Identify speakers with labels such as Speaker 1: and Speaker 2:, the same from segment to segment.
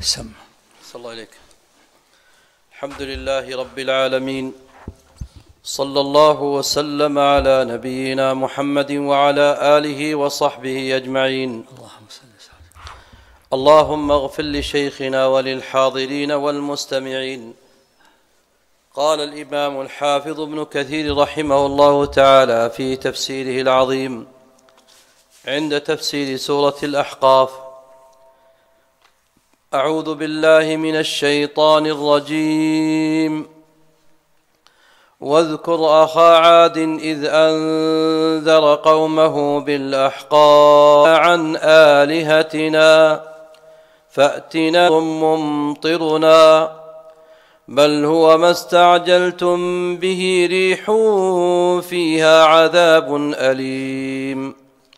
Speaker 1: صلى
Speaker 2: الله عليك. الحمد لله رب العالمين، صلى الله وسلم على نبينا محمد وعلى آله وصحبه أجمعين. اللهم اغفر لشيخنا وللحاضرين والمستمعين. قال الإمام الحافظ ابن كثير رحمه الله تعالى في تفسيره العظيم عند تفسير سورة الأحقاف: أعوذ بالله من الشيطان الرجيم. واذكر أخا عاد إذ أنذر قومه بالأحقاف عن آلهتنا فأتنا ممطرنا بل هو ما استعجلتم به ريح فيها عذاب أليم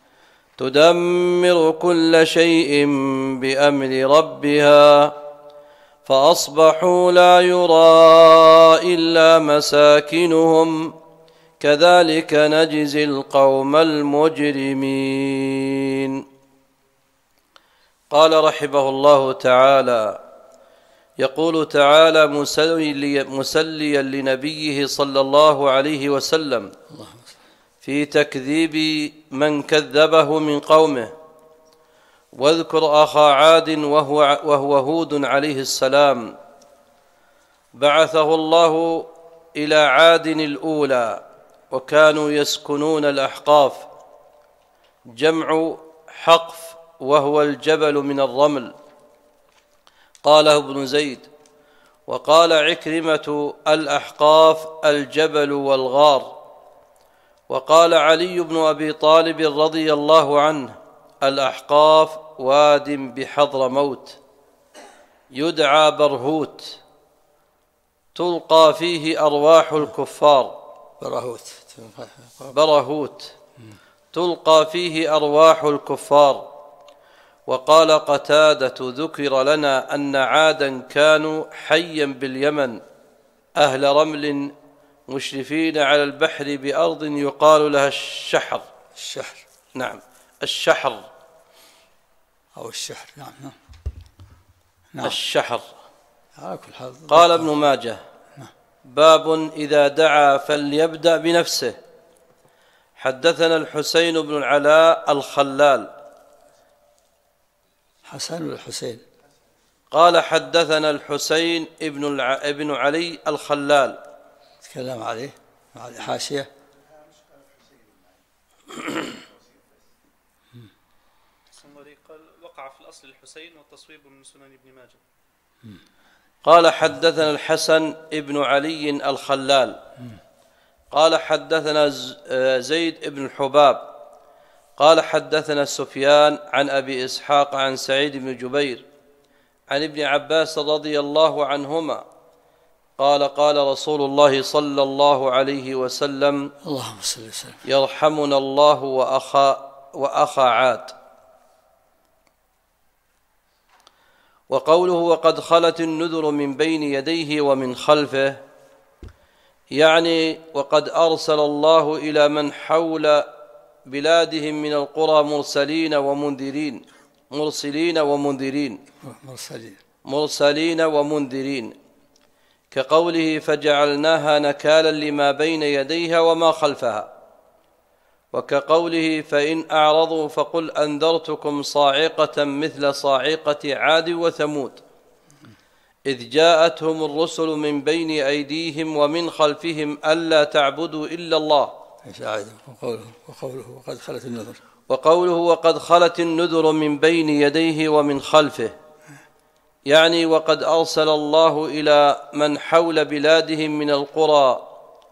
Speaker 2: تدمر كل شيء بأمر ربها فأصبحوا لا يرى إلا مساكنهم كذلك نجزي القوم المجرمين. قال رحمه الله تعالى: يقول تعالى مسليا لنبيه صلى الله عليه وسلم في تكذيب من كذبه من قومه: واذكر أخا عاد وهو هود عليه السلام. بعثه الله إلى عاد الأولى وكانوا يسكنون الأحقاف، جمع حقف وهو الجبل من الرمل. قاله ابن زيد. وقال عكرمة: الأحقاف الجبل والغار. وقال علي بن أبي طالب رضي الله عنه: الأحقاف واد بحضرموت يدعى برهوت تلقى فيه أرواح الكفار. برهوت تلقى فيه أرواح الكفار. وقال قتادة: ذكر لنا أن عادا كانوا حيا باليمن أهل رمل مشرفين على البحر بأرض يقال لها الشحر. نعم، الشحر
Speaker 1: أو الشحر.
Speaker 2: نعم. الشحر. قال ابن ماجه: باب إذا دعا فليبدأ بنفسه. حدثنا الحسين بن العلاء الخلال.
Speaker 1: حسن والحسين.
Speaker 2: قال حدثنا الحسين ابن علي الخلال.
Speaker 1: تكلم عليه مع الحاشية.
Speaker 3: وقع في الأصل الحسين والتصويب من سنن ابن ماجه.
Speaker 2: قال حدثنا الحسن ابن علي الخلال. قال حدثنا زيد بن الحباب. قال حدثنا سفيان عن أبي إسحاق عن سعيد بن جبير عن ابن عباس رضي الله عنهما قال: قال رسول الله صلى الله عليه وسلم:
Speaker 1: اللهم صل وسلم:
Speaker 2: يرحمنا الله وأخا عاد. وقوله: وقد خلت النذر من بين يديه ومن خلفه، يعني وقد أرسل الله إلى من حول بلادهم من القرى مرسلين ومنذرين كقوله: فجعلناها نكالا لما بين يديها وما خلفها. وكقوله: فإن أعرضوا فقل أنذرتكم صاعقة مثل صاعقة عاد وثمود إذ جاءتهم الرسل من بين أيديهم ومن خلفهم ألا تعبدوا إلا الله. وقوله: وقد خلت النذر من بين يديه ومن خلفه، يعني وقد أرسل الله إلى من حول بلادهم من القرى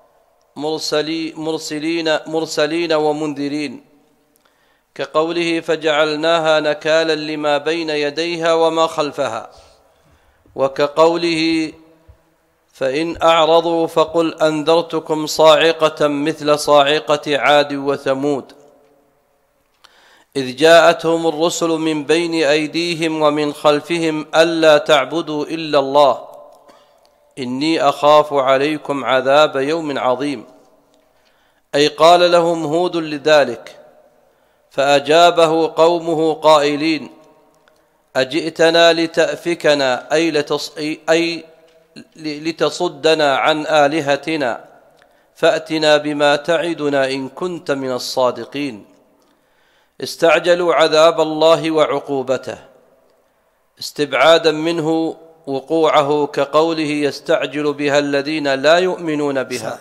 Speaker 2: مرسلين ومنذرين كقوله: فجعلناها نكالا لما بين يديها وما خلفها. وكقوله: فإن أعرضوا فقل أنذرتكم صاعقة مثل صاعقة عاد وثمود إذ جاءتهم الرسل من بين أيديهم ومن خلفهم ألا تعبدوا إلا الله إني أخاف عليكم عذاب يوم عظيم. أي قال لهم هود لذلك، فأجابه قومه قائلين: أجئتنا لتأفكنا أي لتصدنا عن آلهتنا فأتنا بما تعدنا إن كنت من الصادقين. استعجلوا عذاب الله وعقوبته استبعادا منه وقوعه، كقوله يستعجل بها الذين لا يؤمنون بها.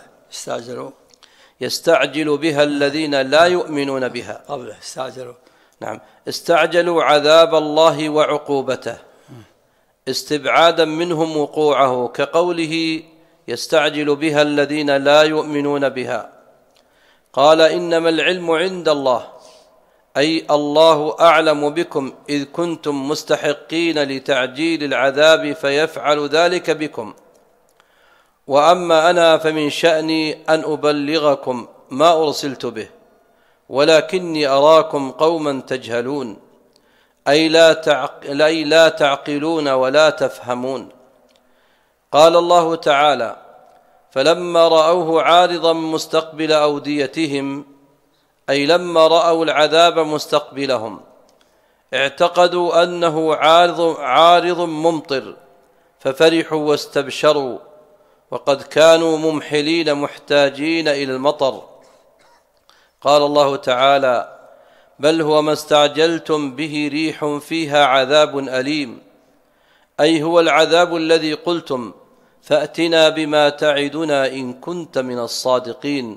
Speaker 2: يستعجل بها الذين لا يؤمنون بها
Speaker 1: قبله استعجلوا.
Speaker 2: نعم. استعجلوا عذاب الله وعقوبته استبعادا منهم وقوعه، كقوله يستعجل بها الذين لا يؤمنون بها. قال إنما العلم عند الله، أي الله أعلم بكم إذ كنتم مستحقين لتعجيل العذاب فيفعل ذلك بكم. وأما أنا فمن شأني أن أبلغكم ما أرسلت به، ولكني أراكم قوما تجهلون، أي لا تعقلون ولا تفهمون. قال الله تعالى: فلما رأوه عارضا مستقبل أوديتهم، أي لما رأوا العذاب مستقبلهم اعتقدوا أنه عارض ممطر ففرحوا واستبشروا، وقد كانوا ممحلين محتاجين إلى المطر. قال الله تعالى: بل هو ما استعجلتم به ريح فيها عذاب أليم، أي هو العذاب الذي قلتم فأتنا بما تعدنا إن كنت من الصادقين.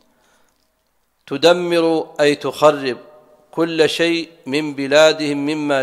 Speaker 2: تدمر أي تخرب كل شيء من بلادهم مما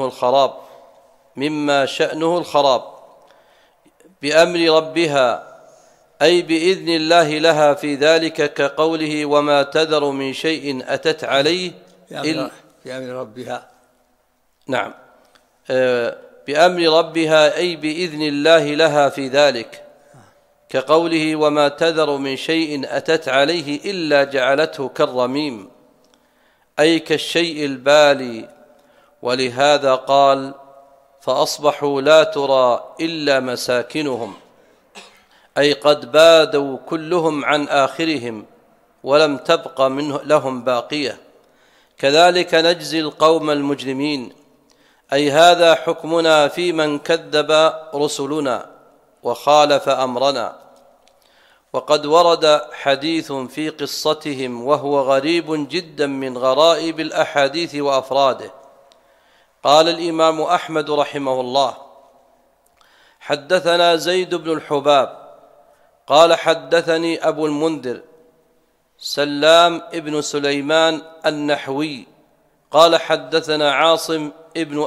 Speaker 2: شأنه الخراب بأمر ربها، أي بإذن الله لها في ذلك، كقوله: وما تذر من شيء أتت عليه
Speaker 1: بأمر ربها.
Speaker 2: نعم. بأمر ربها أي بإذن الله لها في ذلك، كقوله: وما تذر من شيء أتت عليه إلا جعلته كالرميم، أي كالشيء البالي. ولهذا قال: فأصبحوا لا ترى إلا مساكنهم، أي قد بادوا كلهم عن آخرهم ولم تبق لهم باقية. كذلك نجزي القوم المجرمين، أي هذا حكمنا في من كذب رسلنا وخالف أمرنا. وقد ورد حديث في قصتهم وهو غريب جدا من غرائب الأحاديث وأفراده. قال الإمام أحمد رحمه الله: حدثنا زيد بن الحباب قال حدثني أبو المنذر سلام ابن سليمان النحوي قال حدثنا عاصم ابن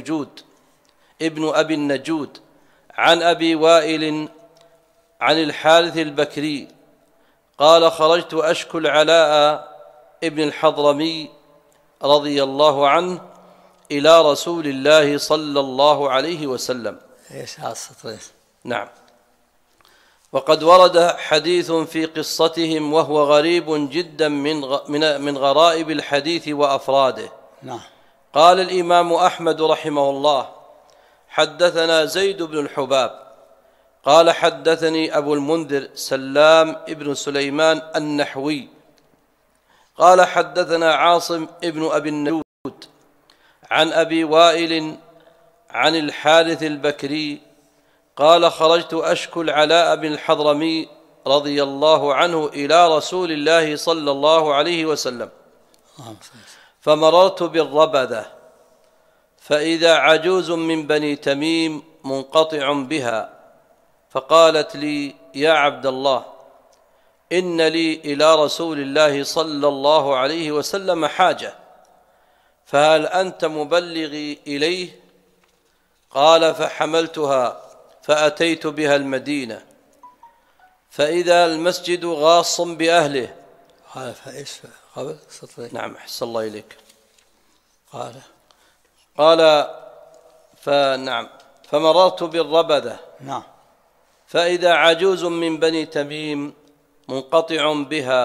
Speaker 2: أبي النجود عن أبي وائل عن الحارث البكري قال: خرجت أشكو العلاء ابن الحضرمي رضي الله عنه إلى رسول الله صلى الله عليه وسلم. نعم. وقد ورد حديث في قصتهم وهو غريب جدا من غرائب الحديث وأفراده.
Speaker 1: نعم.
Speaker 2: قال الإمام أحمد رحمه الله: حدثنا زيد بن الحباب قال حدثني أبو المنذر سلام ابن سليمان النحوي قال حدثنا عاصم ابن أبي النجود عن أبي وائل عن الحارث البكري قال: خرجت أشكو العلاء بن الحضرمي رضي الله عنه إلى رسول الله صلى الله عليه وسلم، فمررت بالربذة فإذا عجوز من بني تميم منقطع بها، فقالت لي: يا عبد الله، إن لي إلى رسول الله صلى الله عليه وسلم حاجة، فهل أنت مبلغي إليه؟ قال: فحملتها فأتيت بها المدينة، فإذا المسجد غاص بأهله.
Speaker 1: قال: فإيش قبل سطرين؟
Speaker 2: نعم، أحسن الله إليك.
Speaker 1: قال
Speaker 2: فنعم، فمررت بالربذة.
Speaker 1: نعم.
Speaker 2: فإذا عجوز من بني تميم منقطع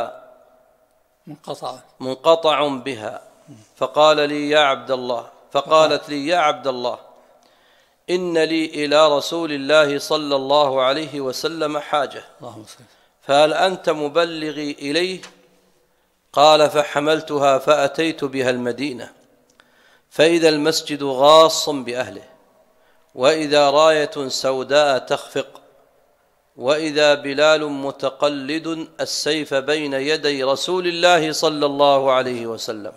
Speaker 2: بها فقالت لي: يا عبد الله، إن لي إلى رسول الله صلى الله عليه وسلم حاجة، فهل أنت مبلغي إليه؟ قال: فحملتها فأتيت بها المدينة، فإذا المسجد غاص بأهله، وإذا راية سوداء تخفق، وإذا بلال متقلد السيف بين يدي رسول الله صلى الله عليه وسلم.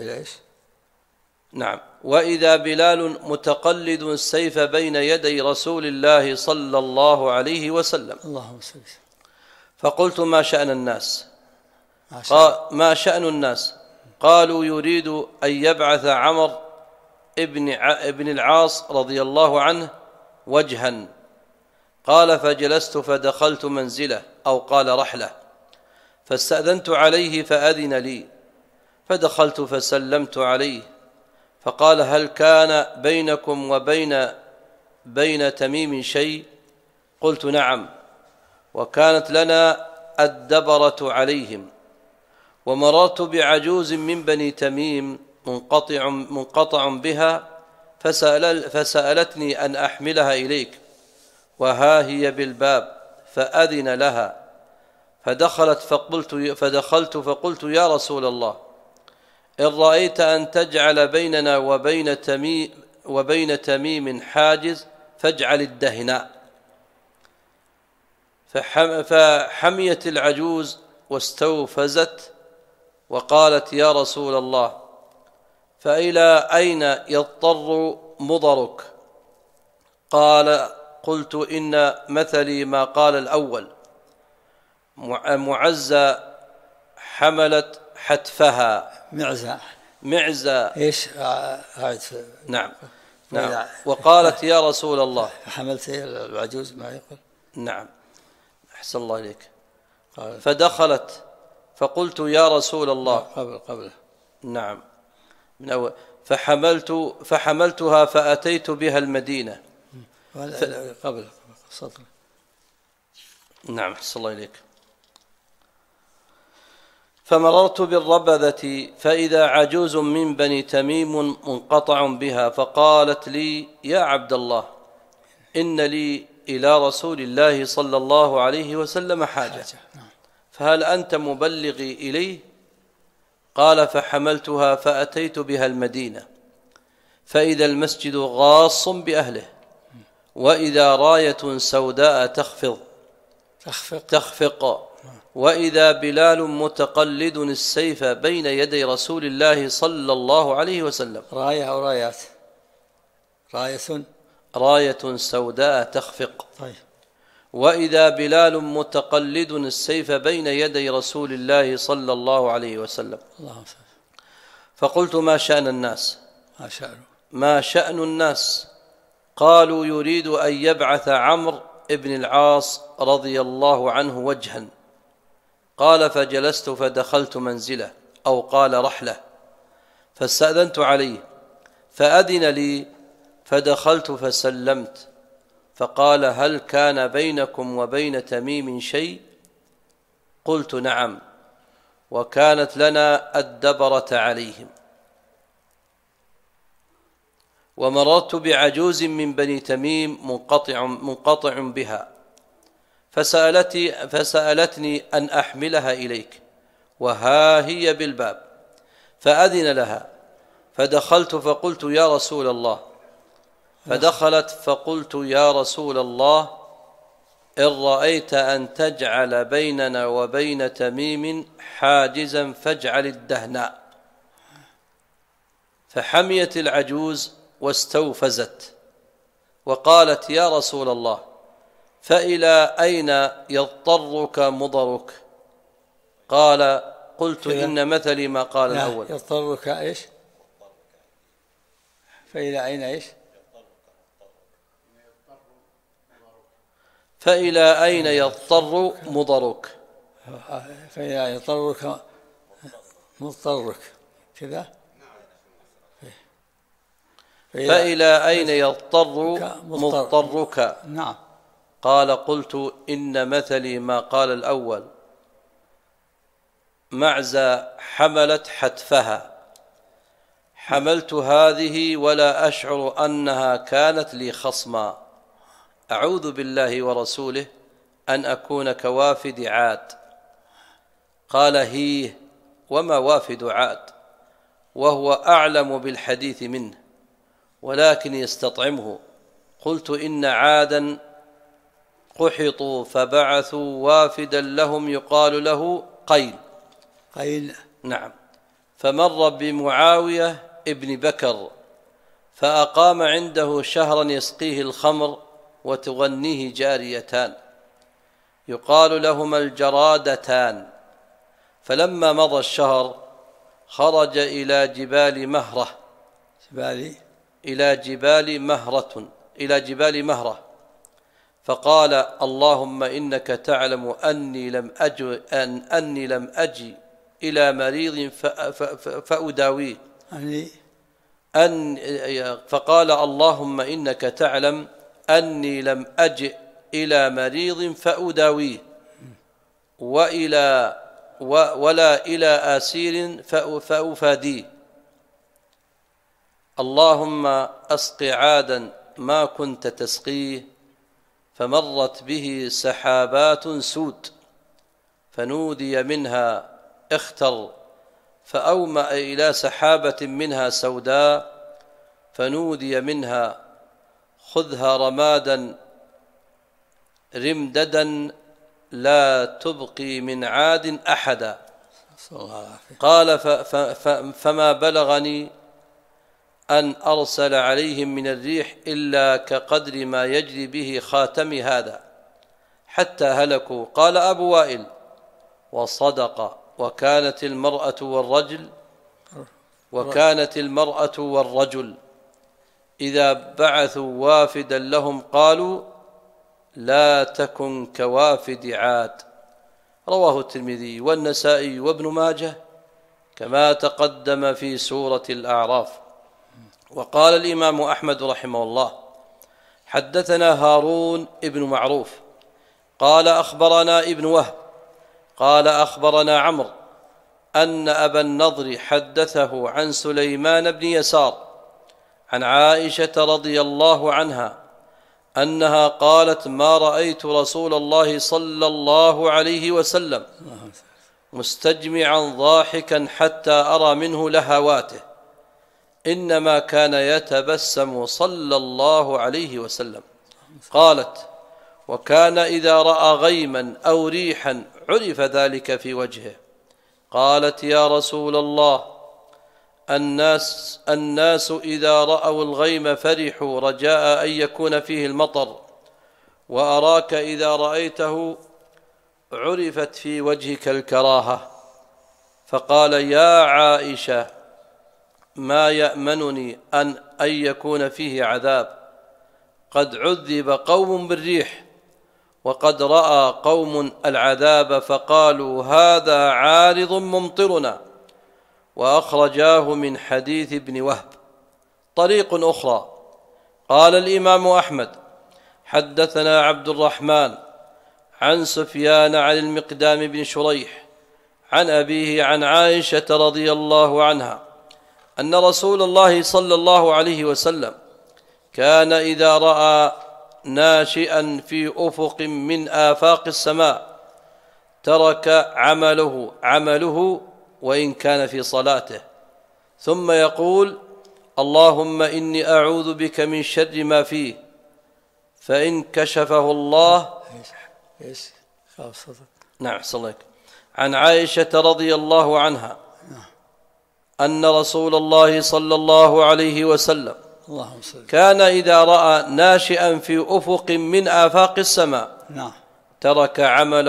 Speaker 2: نعم، وإذا بلال متقلد السيف بين يدي رسول الله صلى الله عليه وسلم.
Speaker 1: اللهم صل.
Speaker 2: فقلت ما شأن الناس؟ ما شأن الناس؟ قالوا يريد أن يبعث عمر ابن العاص رضي الله عنه وجها. قال فجلست فدخلت منزله أو قال رحله، فاستأذنت عليه فأذن لي، فدخلت فسلمت عليه، فقال هل كان بينكم وبين تميم شيء؟ قلت نعم، وكانت لنا الدبرة عليهم، ومررت بعجوز من بني تميم منقطع بها، فسألتني أن أحملها إليك، وها هي بالباب، فأذن لها، فدخلت فقلت يا رسول الله، إن رأيت أن تجعل بيننا وبين تميم حاجز فاجعل الدهناء. فحميت العجوز واستوفزت وقالت يا رسول الله، فإلى أين يضطر مضرك؟ قلت إن مثلي ما قال الأول، معزة حملت حتفها. معزة
Speaker 1: ايش؟
Speaker 2: نعم. وقالت يا رسول الله،
Speaker 1: حملت العجوز ما يقول.
Speaker 2: نعم، أحسن الله إليك. فدخلت فقلت يا رسول الله
Speaker 1: قبل.
Speaker 2: نعم، من أول. فحملتها فأتيت بها المدينة.
Speaker 1: قبل سطر.
Speaker 2: نعم، أحسن الله إليك. فمررت بالربذة فإذا عجوز من بني تميم منقطع بها، فقالت لي يا عبد الله، إن لي إلى رسول الله صلى الله عليه وسلم حاجة، فهل أنت مبلغي إليه؟ قال فحملتها فأتيت بها المدينة، فإذا المسجد غاص بأهله، وإذا راية سوداء تخفق، وإذا بلال متقلد السيف بين يدي رسول الله صلى الله عليه وسلم.
Speaker 1: راية أو رايات؟
Speaker 2: راية سوداء تخفق.
Speaker 1: طيب.
Speaker 2: وإذا بلال متقلد السيف بين يدي رسول الله صلى الله عليه وسلم. فقلت ما شأن الناس؟ ما شأن الناس؟ قالوا يريد أن يبعث عمرو ابن العاص رضي الله عنه وجها. قال فجلست فدخلت منزله أو قال رحله، فاستأذنت عليه فأذن لي، فدخلت فسلمت، فقال هل كان بينكم وبين تميم شيء؟ قلت نعم، وكانت لنا الدبرة عليهم، ومررت بعجوز من بني تميم منقطع بها، فسألتني أن أحملها إليك، وها هي بالباب، فأذن لها، فدخلت فقلت يا رسول الله، فدخلت فقلت يا رسول الله، إن رأيت أن تجعل بيننا وبين تميم حاجزا فاجعل الدهناء. فحميت العجوز واستوفزت وقالت يا رسول الله، فإلى أين يضطرك مضرك؟ قلت إن مثلي ما قال الأول.
Speaker 1: يضطرك إيش؟ فإلى أين إيش؟
Speaker 2: فإلى أين يضطر مضرك؟
Speaker 1: فإلى يضطرك مضطرك كذا.
Speaker 2: فإلى أين يضطر مضطرك؟
Speaker 1: نعم.
Speaker 2: قلت إن مثلي ما قال الأول، معزة حملت حتفها، حملت هذه ولا أشعر أنها كانت لي خصما، أعوذ بالله ورسوله أن أكون كوافد عاد. قال هي وما وافد عاد، وهو أعلم بالحديث منه ولكن يستطعمه. قلت إن عادا قحطوا فبعثوا وافدا لهم يقال له قيل.
Speaker 1: قيل.
Speaker 2: نعم. فمر بمعاوية ابن بكر فأقام عنده شهرا يسقيه الخمر وتغنيه جاريتان يقال لهما الجرادتان. فلما مضى الشهر خرج إلى جبال مهرة فقال اللهم إنك تعلم أني لم أجي إلى مريض فأداويه فقال اللهم إنك تعلم أني لم أجئ إلى مريض فأداويه ولا إلى آسير فأفاديه. اللهم أسق عادا ما كنت تسقيه فمرت به سحابات سود فنودي منها اختر فأومأ إلى سحابة منها سوداء فنودي منها خذها رمادا رمددا لا تبقي من عاد أحدا. قال فما بلغني أن أرسل عليهم من الريح إلا كقدر ما يجري به خاتمي هذا حتى هلكوا. قال أبو وائل وصدق وكانت المرأة والرجل إذا بعثوا وافدا لهم قالوا لا تكن كوافد عاد. رواه الترمذي والنسائي وابن ماجه كما تقدم في سورة الأعراف. وقال الإمام أحمد رحمه الله حدثنا هارون ابن معروف قال أخبرنا ابن وهب قال أخبرنا عمرو أن أبا النضر حدثه عن سليمان بن يسار عن عائشة رضي الله عنها أنها قالت ما رأيت رسول الله صلى الله عليه وسلم مستجمعا ضاحكا حتى أرى منه لهواته إنما كان يتبسم صلى الله عليه وسلم. قالت وكان إذا رأى غيما أو ريحا عرف ذلك في وجهه. قالت يا رسول الله الناس إذا رأوا الغيم فرحوا رجاء أن يكون فيه المطر وأراك إذا رأيته عرفت في وجهك الكراهة. فقال يا عائشة ما يأمنني أن يكون فيه عذاب قد عذب قوم بالريح وقد رأى قوم العذاب فقالوا هذا عارض ممطرنا. وأخرجاه من حديث ابن وهب. طريق أخرى. قال الإمام أحمد حدثنا عبد الرحمن عن سفيان عن المقدام بن شريح عن أبيه عن عائشة رضي الله عنها أن رسول الله صلى الله عليه وسلم كان إذا رأى ناشئا في أفق من آفاق السماء ترك عمله وإن كان في صلاته ثم يقول اللهم إني أعوذ بك من شر ما فيه فإن كشفه الله. نعم صلى الله. عن عائشة رضي الله عنها أن رسول الله صلى الله عليه وسلم كان إذا رأى ناشئا في أفق من آفاق السماء ترك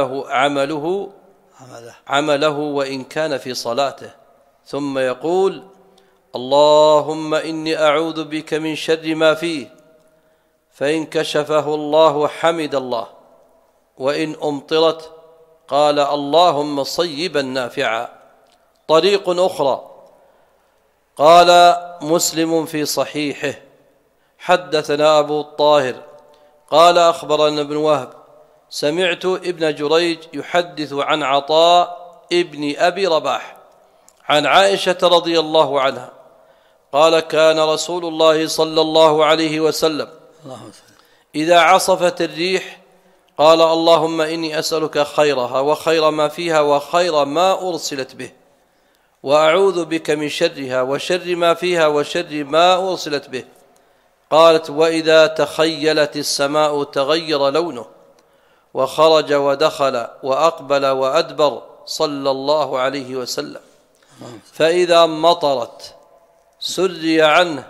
Speaker 2: عمله وإن كان في صلاته ثم يقول اللهم إني أعوذ بك من شر ما فيه فإن كشفه الله حمد الله وإن أمطرت قال اللهم صيبا نافعا. طريق أخرى. قال مسلم في صحيحه حدثنا أبو الطاهر قال أخبرنا ابن وهب سمعت ابن جريج يحدث عن عطاء ابن أبي رباح عن عائشة رضي الله عنها قال كان رسول الله صلى الله عليه وسلم إذا عصفت الريح قال اللهم إني أسألك خيرها وخير ما فيها وخير ما أرسلت به وأعوذ بك من شرها وشر ما فيها وشر ما أرسلت به. قالت: وإذا تخيلت السماء تغير لونه وخرج ودخل وأقبل وأدبر صلى الله عليه وسلم. فإذا مطرت سري عنه.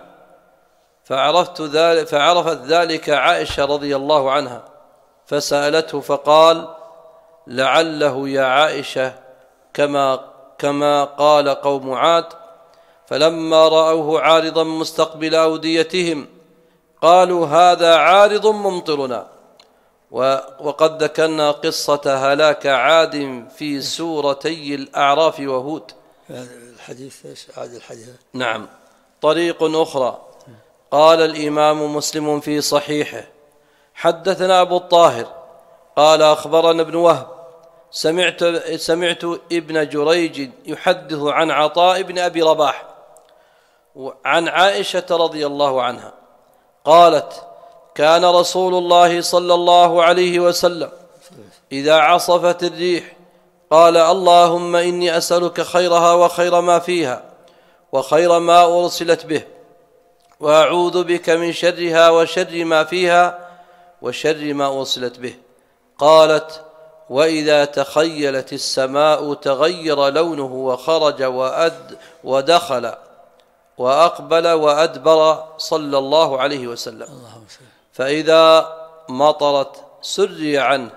Speaker 2: فعرفت ذلك عائشة رضي الله عنها فسألته فقال: لعله يا عائشة كما قال قوم عاد. فلما رأوه عارضا مستقبل أوديتهم قالوا: هذا عارض ممطرنا. وقد ذكرنا قصة هلاك عاد في سورتي الأعراف وهود.
Speaker 1: الحديث ايش عاد الحديث؟
Speaker 2: نعم. طريق أخرى. قال الإمام مسلم في صحيحه: حدثنا أبو الطاهر قال أخبرنا ابن وهب سمعت ابن جريج يحدث عن عطاء بن أبي رباح عن عائشة رضي الله عنها قالت: كان رسول الله صلى الله عليه وسلم إذا عصفت الريح قال: اللهم إني أسألك خيرها وخير ما فيها وخير ما أرسلت به، وأعوذ بك من شرها وشر ما فيها وشر ما أرسلت به. قالت: وإذا تخيلت السماء تغير لونه وخرج ودخل وأقبل وأدبر صلى الله عليه وسلم. فإذا مطرت سري عنه.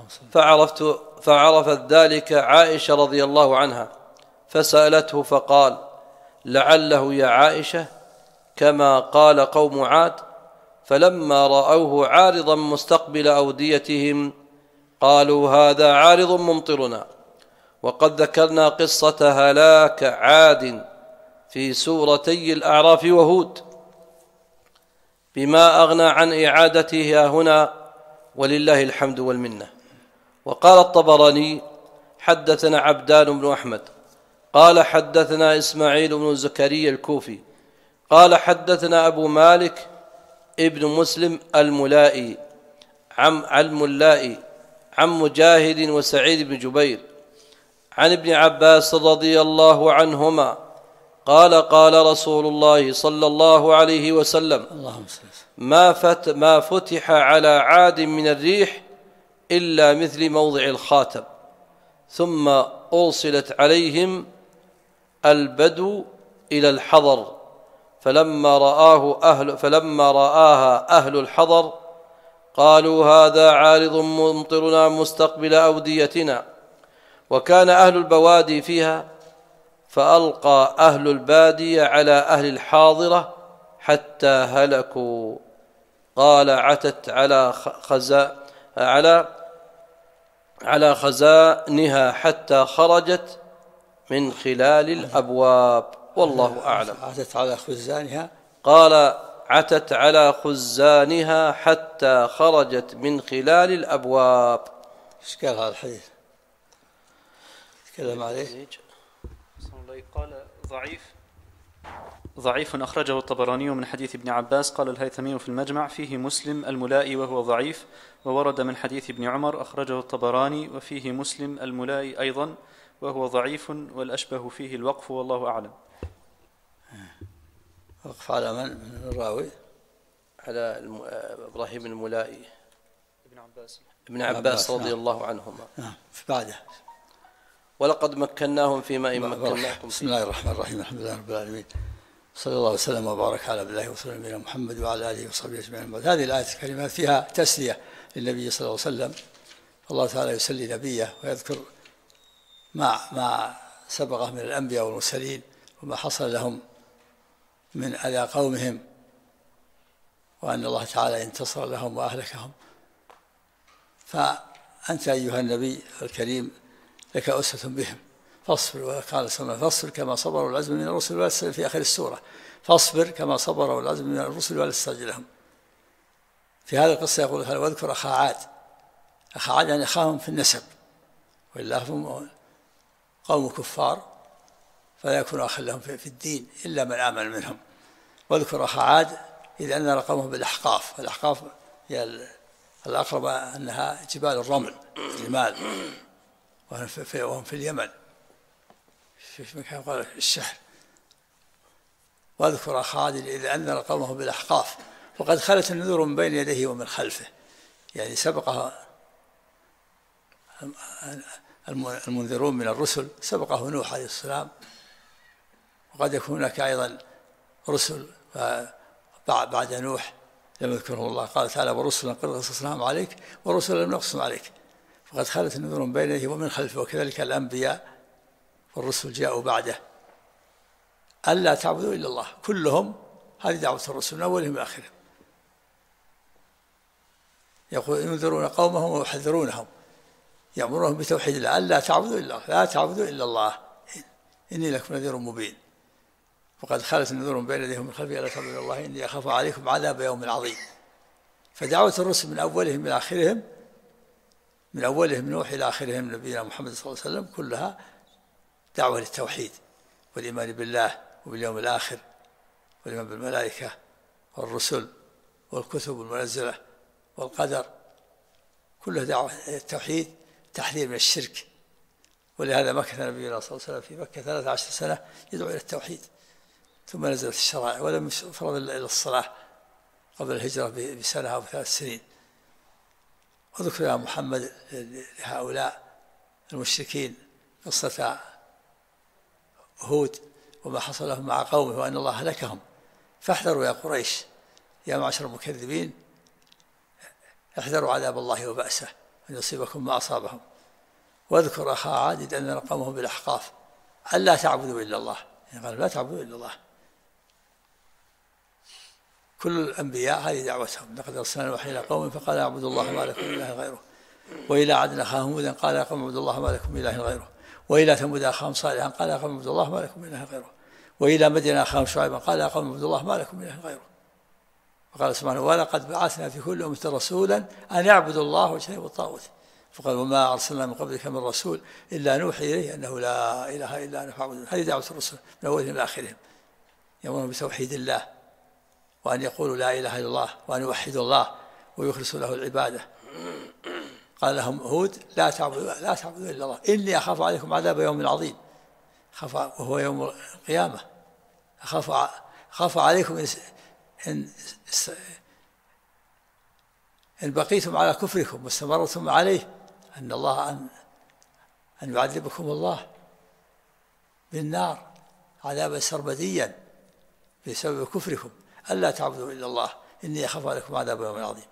Speaker 2: فعرفت ذلك عائشة رضي الله عنها فسألته فقال: لعله يا عائشة كما قال قوم عاد. فلما رأوه عارضا مستقبل أوديتهم قالوا: هذا عارض ممطرنا. وقد ذكرنا قصة هلاك عاد في سورتي الأعراف وهود بما أغنى عن إعادتها هنا، ولله الحمد والمنة. وقال الطبراني: حدثنا عبدان بن أحمد قال حدثنا إسماعيل بن زكريا الكوفي قال حدثنا أبو مالك ابن مسلم الملائي عن مجاهد وسعيد بن جبير عن ابن عباس رضي الله عنهما قال: قال رسول الله صلى الله عليه وسلم: ما فتح على عاد من الريح إلا مثل موضع الخاتم، ثم أرسلت عليهم البدو إلى الحضر، فلما رآها أهل الحضر قالوا: هذا عارض ممطرنا مستقبل أوديتنا. وكان أهل البوادي فيها، فألقى أهل البادية على أهل الحاضرة حتى هلكوا. قال: عتت على خزانها حتى خرجت من خلال الأبواب، والله أعلم.
Speaker 1: عتت على خزانها.
Speaker 2: قال: عتت على خزانها حتى خرجت من خلال الأبواب.
Speaker 1: ايش قال هذا الحديث؟ تكلم عليه.
Speaker 3: قال: ضعيف أخرجه الطبراني من حديث ابن عباس. قال الهيثمي في المجمع: فيه مسلم الملائي وهو ضعيف. وورد من حديث ابن عمر أخرجه الطبراني وفيه مسلم الملائي أيضا وهو ضعيف، والأشبه فيه الوقف، والله أعلم.
Speaker 1: وقف على من الراوي؟
Speaker 2: على إبراهيم الملائي ابن عباس رضي الله عنهما.
Speaker 1: في بعده:
Speaker 2: ولقد مكناهم فيما إن مكناكم.
Speaker 1: بسم الله الرحمن الرحيم. الحمد لله رب العالمين، صلى الله وسلم وبارك على عبد الله ورسوله نبينا محمد وعلى آله وصحبه أجمعين. هذه الآية الكريمات فيها تسلية للنبي صلى الله عليه وسلم. الله تعالى يسلي نبيه ويذكر ما سبقه من الأنبياء والمرسلين وما حصل لهم من أذى قومهم، وأن الله تعالى انتصر لهم وأهلكهم. فأنت أيها النبي الكريم لك أسوة بهم، فاصبر. وقال صلى الله عليه وسلم: فاصبر كما صبر العزم من الرسل ولا تستعجل. في آخر السورة: فاصبر كما صبر العزم من الرسل ولا تستعجل لهم. في هذه القصة يقول: واذكر أخا عاد. أخا عاد يعني أخاهم في النسب، وإلا هم قوم كفار فلا يكون أخا لهم في الدين إلا من آمن منهم. واذكر أخا عاد إذ أن رقمهم بالأحقاف. الأحقاف هي الأقرب أنها جبال الرمل، جمال، وهم في اليمن في مكان قال الشحر. واذكر أخا عاد إذ أنذر قومه بالأحقاف وقد خلت النذور من بين يديه ومن خلفه، يعني سبقها المنذرون من الرسل، سبقه نوح عليه السلام، وقد يكون هناك أيضا رسل بعد نوح لم يذكرهم الله. قال تعالى ورسلا قد قصصناهم عليك ورسلا لم نقصصهم عليك فقد خلت النذور من بين يديه ومن خلفه. وكذلك الأنبياء والرسل جاءوا بعده ألا تعبدوا إلا الله، كلهم هذه دعوة الرسل من أولهم وآخرهم، يقول ينذرون قومهم ويحذرونهم، يأمرهم بتوحيد الله، ألا تعبدوا إلا الله، لا تعبدوا إلا الله إني لكم نذير مبين. وقد خلت النذور من بين يديهم من خلفه ألا تعبدوا إلا الله إني أخاف عليكم عذاب يوم عظيم. فدعوة الرسل من أولهم إلى آخرهم، من أولهم نوح إلى آخرهم نبينا محمد صلى الله عليه وسلم، كلها دعوة للتوحيد والإيمان بالله وباليوم الآخر والإيمان بالملائكة والرسل والكتب المنزلة والقدر، كلها دعوة التوحيد، تحذير من الشرك. ولهذا مكث نبينا صلى الله عليه وسلم في مكة 13 سنة يدعو إلى التوحيد، ثم نزلت الشرائع ولم يفرض إلا الصلاة قبل الهجرة بسنة أو 3 سنين. وذكر يا محمد لهؤلاء المشركين قصة هود وما حصل لهم مع قومه وأن الله هلكهم، فاحذروا يا قريش يا معشر المكذبين، احذروا عذاب الله وبأسه أن يصيبكم ما أصابهم. واذكر أخا عاد إذ أنذر قومه بالأحقاف ألا تعبدوا إلا الله، يعني قال لا تعبدوا إلا الله. كل الأنبياء هذه دعوتهم، لقد أرسلنا نوحا إلى قوم فقال اعبدوا الله ما لكم من إله غيره، وإلى عاد أخاهم هودا قال يا قوم اعبدوا الله ما لكم من إله غيره، وإلى ثمود أخاهم صالحا قال يا قوم اعبدوا الله ما لكم من إله غيره، وإلى مدين أخاهم شعيبا قال يا قوم اعبدوا الله ما لكم من إله غيره. وقال سبحانه ولقد بعثنا في كل أمة رسولا أن يعبدوا الله واجتنبوا الطاغوت، فقال وما أرسلنا من قبلك من رسول إلا نوحي إليه أنه لا إله إلا أنا فاعبدون. هذه دعوة الرسل من أولهم إلى آخرهم، يأمرون بتوحيد الله وأن يقولوا لا إله إلا الله وأن يوحدوا الله ويخلصوا له العبادة. قال لهم هود لا تعبدوا إلا الله إني أخاف عليكم عذاب يوم عظيم، وهو يوم القيامة. أخاف عليكم إن بقيتم على كفركم واستمرتم عليه أن الله أن يعذبكم الله بالنار عذابا سرمديا بسبب كفركم، ألا تعبدوا إلا الله إني أخاف عليكم عذاب يوم عظيم.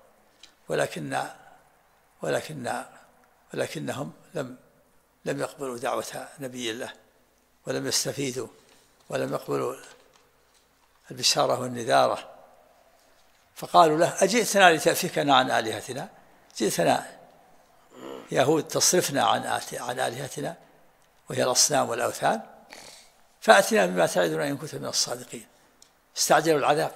Speaker 1: ولكنهم لم يقبلوا دعوة نبي الله ولم يستفيدوا ولم يقبلوا البشارة والنذارة، فقالوا له أجئتنا لتأفكنا عن آلهتنا، جئتنا يا هود تصرفنا عن آلهتنا وهي الأصنام والأوثان، فأتنا بما تعدنا إن كنت من الصادقين. استعجلوا العذاب.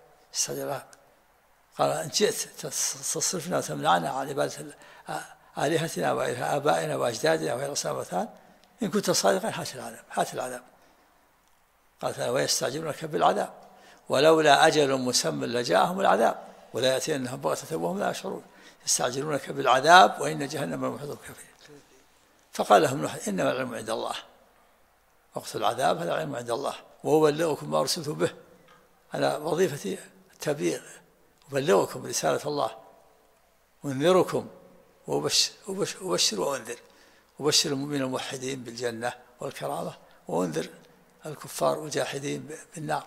Speaker 1: قال إن جئت تصرفنا وتمنعنا عن عبادة آلهتنا وآبائنا وأجدادنا وهي الأصنام والأوثان إن كنت صادقا هات العذاب. قال ويستعجلونك بالعذاب ولولا أجل مسمى لجاءهم العذاب ولا يأتينهم بغتة وهم لا يشعرون يستعجلونك بالعذاب وإن جهنم لمحيط بالكافرين. فقال لهم نوح إنما العلم عند الله، وقت العذاب هذا العلم عند الله وأبلغكم ما أرسلت به، أنا وظيفتي التبليغ، أبلغكم رسالة الله وأنذركم وأبشر وأنذر، أبشر المؤمنين الموحدين بالجنة والكرامة وأنذر الكفار والجاحدين بالنار.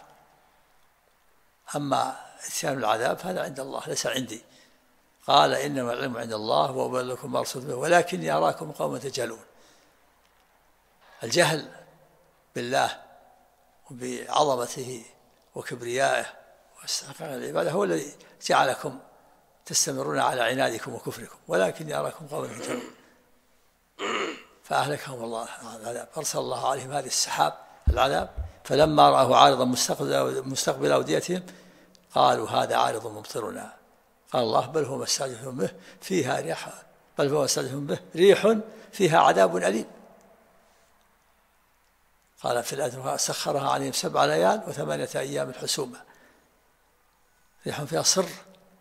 Speaker 1: أما إتيان العذاب هذا عند الله ليس عندي. قال إنما العلم عند الله وأبلغكم ما أرسلت به ولكني أراكم قوما تجهلون. الجهل بالله وبعظمته وكبريائه واستحقاق العبادة هو الذي جعلكم تستمرون على عنادكم وكفركم، ولكني أراكم قوما تجهلون. فأهلكهم الله العذاب، أرسل الله عليهم هذه السحاب العذاب، فلما رأوا عارضا مستقبل أوديتهم قالوا هذا عارض ممطرنا. قال الله بل هو ما استعجلتم به فيها ريح، بل هو ما استعجلتم به ريح فيها عذاب أليم. قال في الآية سخرها عليهم 7 ليال و8 أيام حسوما، ريح فيها صر،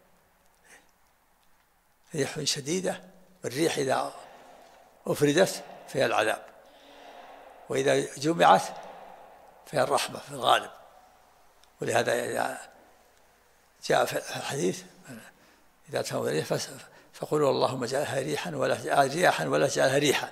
Speaker 1: ريح شديدة، والريح إذا أفردت فيها العذاب، وإذا جمعت فهي الرحمة في الغالب. ولهذا جاء في الحديث إذا أتاهم الريح فقولوا اللهم اجعلها ريحا ولا تجعلها ريحا.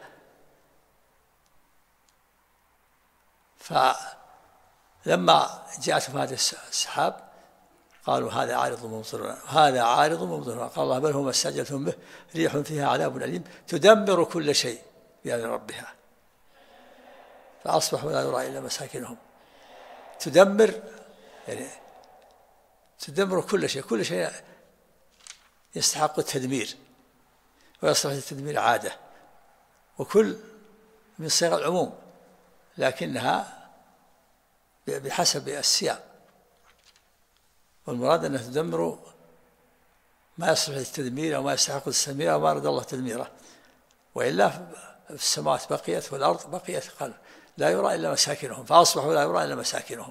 Speaker 1: فلما جاءتهم هذه السحاب قالوا هذا عارض ممطرنا، هذا عارض ممطرنا. قال الله بل هو ما استعجلتم به ريح فيها عذاب أليم تدمر كل شيء بأمر ربها فأصبحوا لا يرى إلا مساكنهم. تدمر يعني تدمر كل شيء، كل شيء يستحق التدمير ويصلح للتدمير عادة، وكل من صيغ العموم لكنها بحسب السياق، والمراد أنها تدمر ما يصلح للتدمير أو ما يستحق التدمير أو ما أراد الله تدميره، وإلا في السماوات بقيت والأرض بقيت قال لا يرى إلا مساكنهم فأصبحوا لا يرى إلا مساكنهم.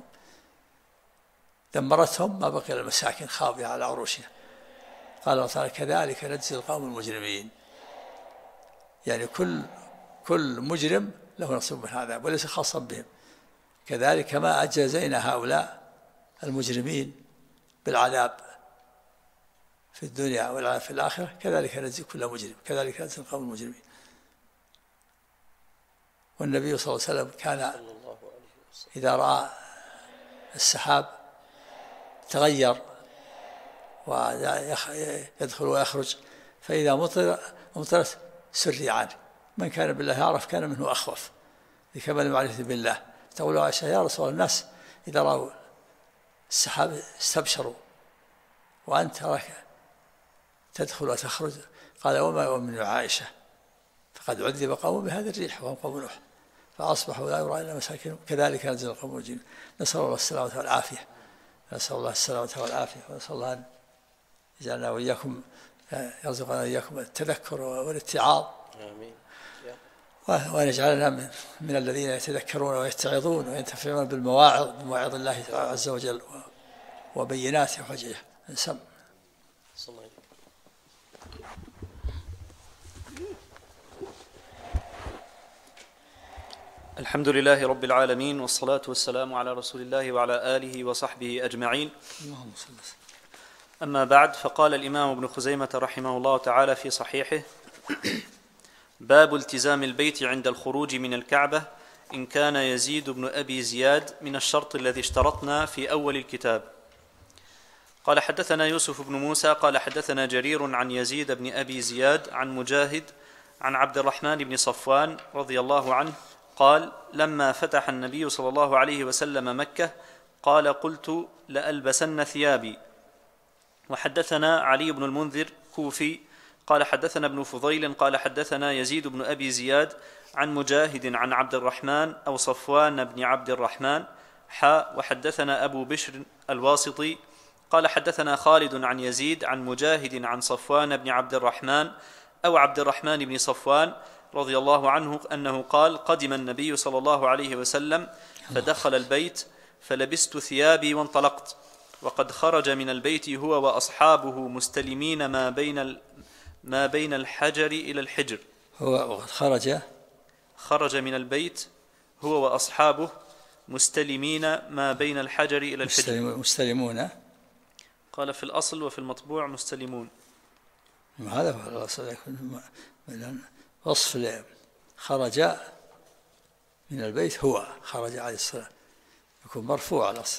Speaker 1: دمرتهم ما بقي المساكن خاوية على عروشها. قال الله تعالى كذلك نجزي القوم المجرمين، يعني كل مجرم له نصيب من هذا وليس خاصا بهم. كذلك ما أجازينا هؤلاء المجرمين بالعذاب في الدنيا والعذاب في الآخرة كذلك نجزي كل مجرم، كذلك نجزي القوم المجرمين. والنبي صلى الله عليه وسلم كان إذا رأى السحاب تغير ويدخل ويخرج، فإذا مطرت سري عنه. من كان بالله يعرف كان منه أخوف لكمال معرفة بالله. تقول عائشة يا رسول الله الناس إذا رأوا السحاب استبشروا وأنت تراك تدخل وتخرج. قال وما يؤمن عائشة فقد عذب قوم بهذا الريح وهم قوم نوح فأصبحوا لا يرى إلا مساكنهم كذلك نجزي القوم المجرمين. نسأل الله السلامة والعافية، نسأل الله السلامة والعافية، ونسأل الله أن يجعلنا وإياكم يرزقنا وإياكم التذكر والاتعاظ، آمين، وأن يجعلنا من الذين يتذكرون ويتعظون وينتفعون بمواعظ الله عز وجل وبيناته وحججه. نسم
Speaker 3: الحمد لله رب العالمين، والصلاة والسلام على رسول الله وعلى آله وصحبه أجمعين. أما بعد، فقال الإمام ابن خزيمة رحمه الله تعالى في صحيحه: باب التزام البيت عند الخروج من الكعبة إن كان يزيد بن أبي زياد من الشرط الذي اشترطنا في أول الكتاب. قال حدثنا يوسف بن موسى قال حدثنا جرير عن يزيد بن أبي زياد عن مجاهد عن عبد الرحمن بن صفوان رضي الله عنه قال: لما فتح النبي صلى الله عليه وسلم مكة قال: قلت لألبسن ثيابي. وحدثنا علي بن المنذر كوفي قال حدثنا ابن فضيل قال حدثنا يزيد بن أبي زياد عن مجاهد عن عبد الرحمن أو صفوان بن عبد الرحمن وحدثنا أبو بشر الواسطي قال حدثنا خالد عن يزيد عن مجاهد عن صفوان بن عبد الرحمن أو عبد الرحمن بن صفوان رضي الله عنه أنه قال: قدم النبي صلى الله عليه وسلم فدخل البيت فلبست ثيابي وانطلقت، وقد خرج من البيت هو وأصحابه مستلمين ما بين الحجر إلى الحجر.
Speaker 1: هو وقد
Speaker 3: خرج من البيت هو وأصحابه مستلمين ما بين الحجر إلى الحجر.
Speaker 1: مستلمون
Speaker 3: قال في الأصل وفي المطبوع مستلمون.
Speaker 1: هذا هو الأصل، يكون وصف خرج من البيت هو خرج عليه الصلاة يكون مرفوع الأصل،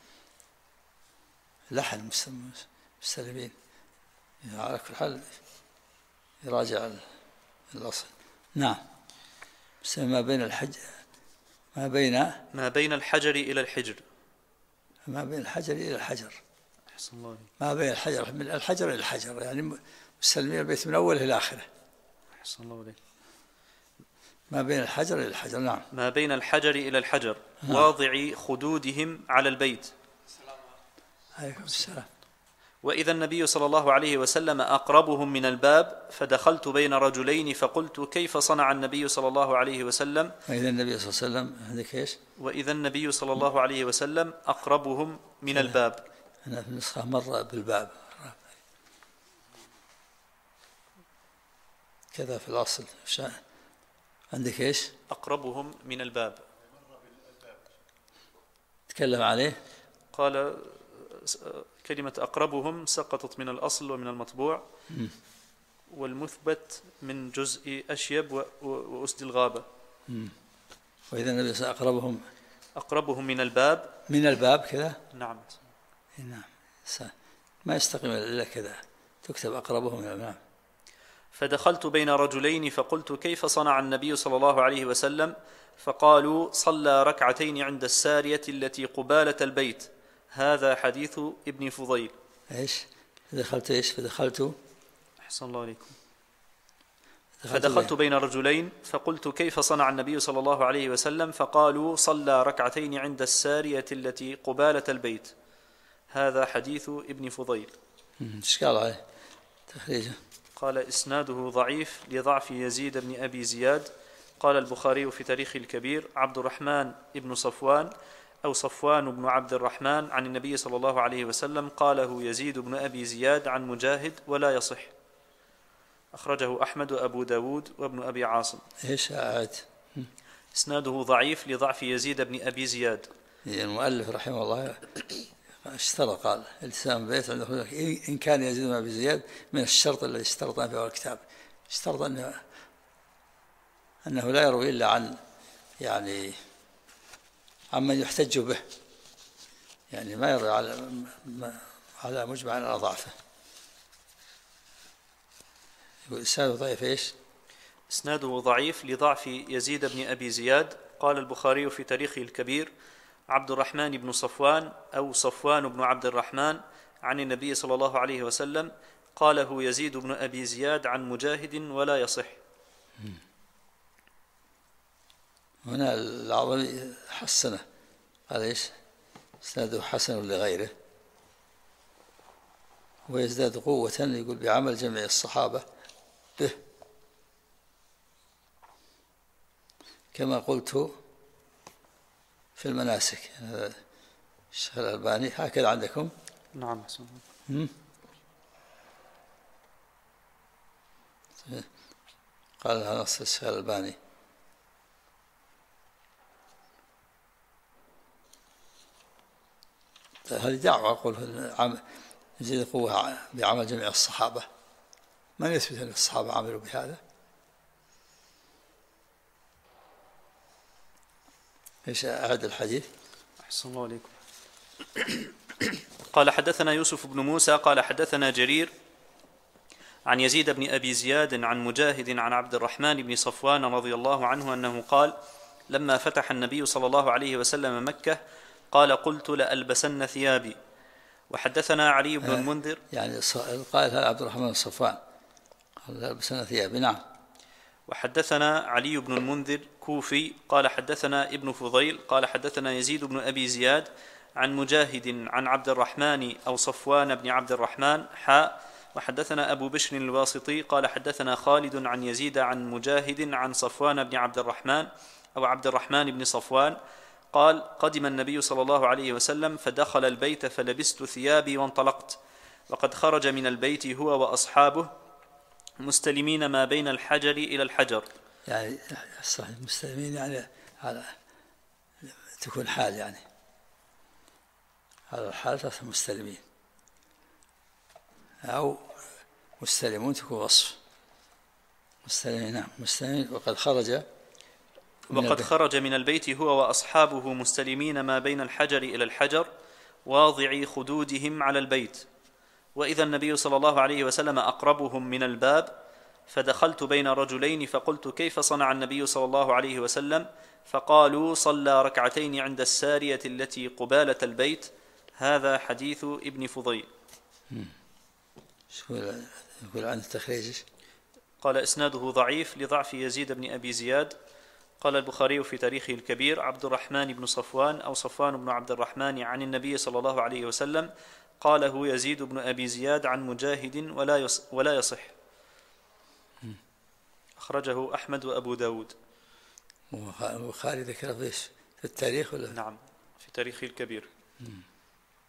Speaker 1: لحن مستلمين على كل حال يراجع الأصل. نعم. ما بين الحجر ما بين
Speaker 3: الحجر إلى الحجر.
Speaker 1: ما بين الحجر إلى الحجر.
Speaker 3: أحسن الله.
Speaker 1: ما بين الحجر من الحجر إلى الحجر، يعني مستلمين البيت من أوله إلى آخره.
Speaker 3: أحسن الله عليك.
Speaker 1: ما بين الحجر إلى الحجر. نعم.
Speaker 3: ما بين الحجر إلى الحجر. نعم. واضعي خدودهم على البيت.
Speaker 1: عليكم السلام.
Speaker 3: وإذا النبي صلى الله عليه وسلم أقربهم من الباب فدخلت بين رجلين فقلت: كيف صنع النبي صلى الله عليه وسلم؟
Speaker 1: وإذا النبي صلى الله عليه وسلم هذيك إيش؟
Speaker 3: وإذا النبي صلى الله عليه وسلم أقربهم من الباب.
Speaker 1: أنا في النسخة مر بالباب كذا في الأصل عندك إيش؟
Speaker 3: أقربهم من الباب.
Speaker 1: تكلم عليه.
Speaker 3: قال كلمة أقربهم سقطت من الأصل ومن المطبوع، والمثبت من جزء أشيب وأسد الغابة.
Speaker 1: وإذا النبي صلى الله عليه وسلم
Speaker 3: أقربهم من الباب.
Speaker 1: من الباب كذا.
Speaker 3: نعم.
Speaker 1: نعم. ما يستقيم إلا كذا، تكتب أقربهم من الباب.
Speaker 3: فدخلت بين رجلين فقلت كيف صنع النبي صلى الله عليه وسلم؟ فقالوا صلى ركعتين عند السارية التي قبالة البيت. هذا حديث ابن فضيل.
Speaker 1: إيش فدخلت؟ إيش فدخلت؟
Speaker 3: أحسن الله عليكم. فدخلت بين رجلين فقلت كيف صنع النبي صلى الله عليه وسلم؟ فقالوا صلى ركعتين عند السارية التي قبالة البيت. هذا حديث ابن فضيل.
Speaker 1: إيش قال عليه تخريجه؟
Speaker 3: قال إسناده ضعيف لضعف يزيد بن أبي زياد. قال البخاري في تاريخ الكبير عبد الرحمن بن صفوان أو صفوان بن عبد الرحمن عن النبي صلى الله عليه وسلم، قاله يزيد بن أبي زياد عن مجاهد ولا يصح. أخرجه أحمد وأبو داود وابن أبي عاصم.
Speaker 1: إيش أعد؟
Speaker 3: إسناده ضعيف لضعف يزيد بن أبي زياد.
Speaker 1: المؤلف رحمه الله اشترط، قال التزام بيت عنده إن كان يزيد بن أبي زياد من الشرط الذي اشترطنا في أول الكتاب، اشترط أنه لا يروي إلا عن عمن يحتج به، يعني ما يروي على مجمع على ضعفه. إسناده ضعيف. إيش؟
Speaker 3: إسناده ضعيف لضعف يزيد بن أبي زياد. قال البخاري في تاريخه الكبير عبد الرحمن بن صفوان أو صفوان بن عبد الرحمن عن النبي صلى الله عليه وسلم، قاله يزيد بن أبي زياد عن مجاهد ولا يصح.
Speaker 1: هنا العظمي حسنه، قال إيش؟ إسناده حسن لغيره، ويزداد قوة يقول بعمل جمع الصحابة به، كما قلت في المناسك. الشيخ الألباني هكذا عندكم؟
Speaker 3: نعم.
Speaker 1: قال لها نص الشيخ الألباني. هذه دعوة، أقول يزيد قوة بعمل جميع الصحابة. من يثبت أن الصحابة عملوا بهذا؟ إيش أعد الحديث؟
Speaker 3: أحسن الله عليكم. قال حدثنا يوسف بن موسى قال حدثنا جرير عن يزيد بن أبي زياد عن مجاهد عن عبد الرحمن بن صفوان رضي الله عنه أنه قال لما فتح النبي صلى الله عليه وسلم مكة قال قلت لألبسن ثيابي. وحدثنا علي بن المنذر،
Speaker 1: يعني قال هذا عبد الرحمن بن صفوان قال لألبسن ثيابي. نعم.
Speaker 3: وحدثنا علي بن المنذر كوفي قال حدثنا ابن فضيل قال حدثنا يزيد بن أبي زياد عن مجاهد عن عبد الرحمن أو صفوان بن عبد الرحمن وحدثنا أبو بشر الواسطي قال حدثنا خالد عن يزيد عن مجاهد عن صفوان بن عبد الرحمن أو عبد الرحمن بن صفوان قال قدم النبي صلى الله عليه وسلم فدخل البيت فلبست ثيابي وانطلقت، وقد خرج من البيت هو وأصحابه مستلمين ما بين الحجر إلى الحجر.
Speaker 1: يعني صحيح مستلمين، يعني على تكون حال، يعني على الحال تصل مستلمين، أو مستلمون تكون وصف مستلمين. نعم مستلمين. وقد
Speaker 3: خرج من البيت هو وأصحابه مستلمين ما بين الحجر إلى الحجر واضعي خدودهم على البيت، وإذا النبي صلى الله عليه وسلم أقربهم من الباب، فدخلت بين رجلين فقلت كيف صنع النبي صلى الله عليه وسلم؟ فقالوا صلى ركعتين عند السارية التي قبالة البيت. هذا حديث ابن فضيل.
Speaker 1: يقول عن التخريج؟
Speaker 3: قال إسناده ضعيف لضعف يزيد بن أبي زياد. قال البخاري في تاريخه الكبير عبد الرحمن بن صفوان أو صفوان بن عبد الرحمن عن النبي صلى الله عليه وسلم، قاله يزيد بن أبي زياد عن مجاهد ولا يصح. أخرجه أحمد وأبو داود.
Speaker 1: وخالد ذكر فيش في التاريخ ولا؟
Speaker 3: نعم في تاريخه الكبير.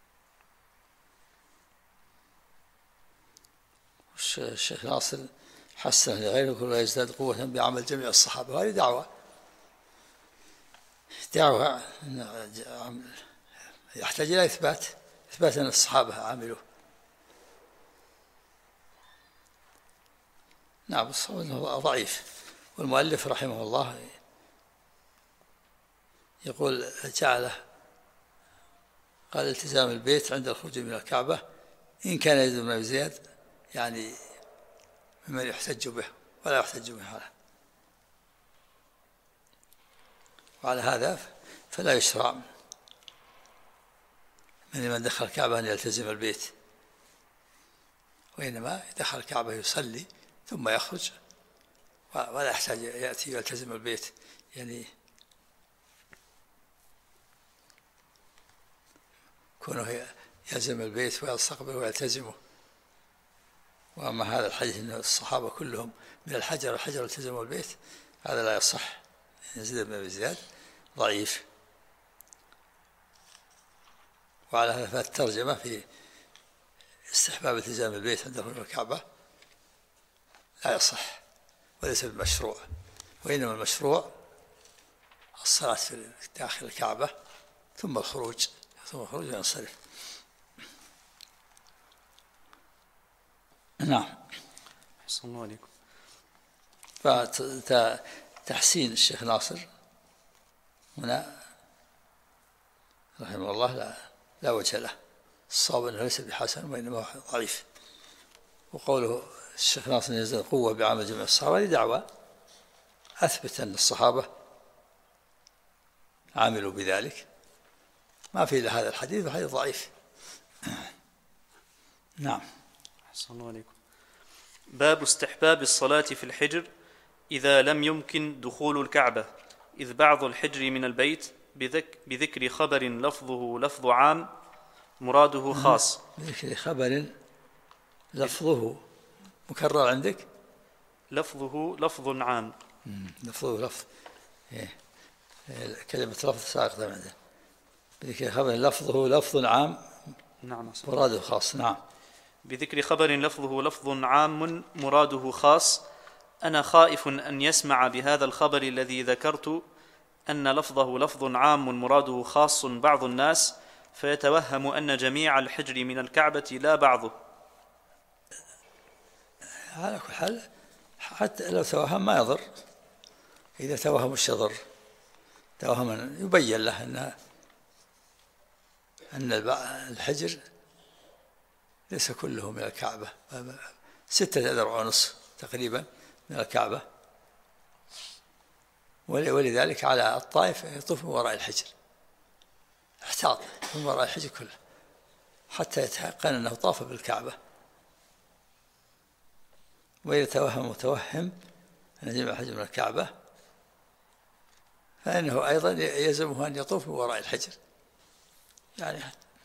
Speaker 1: الشيخ ناصر حسن لغيره كل يزداد قوة بعمل جميع الصحابة. وهذه دعوة يحتاج إلى إثبات أن الصحابة عملوا. نعم الصواب أنه ضعيف. والمؤلف رحمه الله يقول قال التزام البيت عند الخروج من الكعبة إن كان يزيد بن أبي زياد يعني ممن يحتج به ولا يحتج به على. وعلى هذا فلا يشرع من دخل الكعبة أن يلتزم البيت، وإنما دخل الكعبة يصلي ثم يخرج ولا يحتاج يأتي يلتزم البيت، يعني كونه يلزم البيت ويستقبله ويلتزمه. وأما هذا الحديث أن الصحابة كلهم من الحجر التزموا البيت هذا لا يصح. يزيد بن أبي زياد ضعيف. وعلى هذا فالترجمة في استحباب التزام البيت عند دخول الكعبة لا يصح وليس بمشروع، وإنما المشروع الصلاة في داخل الكعبة ثم الخروج وينصرف. نعم.
Speaker 3: أحسن الله عليكم.
Speaker 1: فتحسين الشيخ ناصر هنا رحمه الله لا وجه له. الصواب أنه ليس بحسن وإنما ضعيف. وقوله الشيخ ناصر يزداد قوة بعمل جميع الصحابة هذه دعوة أثبت أن الصحابة عملوا بذلك، ما في إلا هذا الحديث وحديث ضعيف. نعم.
Speaker 3: أحسن الله عليكم. باب استحباب الصلاة في الحجر إذا لم يمكن دخول الكعبة، إذ بعض الحجر من البيت بذكر خبر لفظه لفظ عام مراده خاص.
Speaker 1: بذكر خبر لفظه مكرر عندك؟
Speaker 3: لفظه لفظ عام.
Speaker 1: لفظه لفظ كلمة لفظ ساقطة عندنا. بذكر خبر لفظه لفظ عام
Speaker 3: نعم
Speaker 1: مراده خاص. نعم.
Speaker 3: بذكر خبر لفظه لفظ عام مراده خاص. أنا خائف أن يسمع بهذا الخبر الذي ذكرت أن لفظه لفظ عام مراده خاص بعض الناس فيتوهم أن جميع الحجر من الكعبة لا بعضه.
Speaker 1: على كل حال حتى لو توهم ما يضر. إذا توهم وش يضر؟ توهم يبين له أن الحجر ليس كله من الكعبة، 6 أذرع ونصف تقريبا من الكعبة، ولذلك على الطائف يطوف من وراء الحجر، احتاط من وراء الحجر كله حتى يتيقن أنه طاف بالكعبة. وإذا توهم متوهم أن جميع الحجر من الكعبة فإنه أيضا يلزمه أن يطوف من وراء الحجر، يعني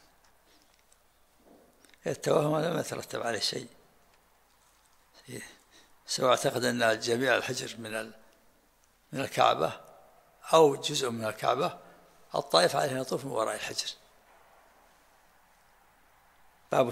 Speaker 1: التوهم لم يترتب عليه شيء، سواء اعتقد أن جميع الحجر من الكعبة أو جزء من الكعبة، الطائف عليه أن يطوف من وراء الحجر. باب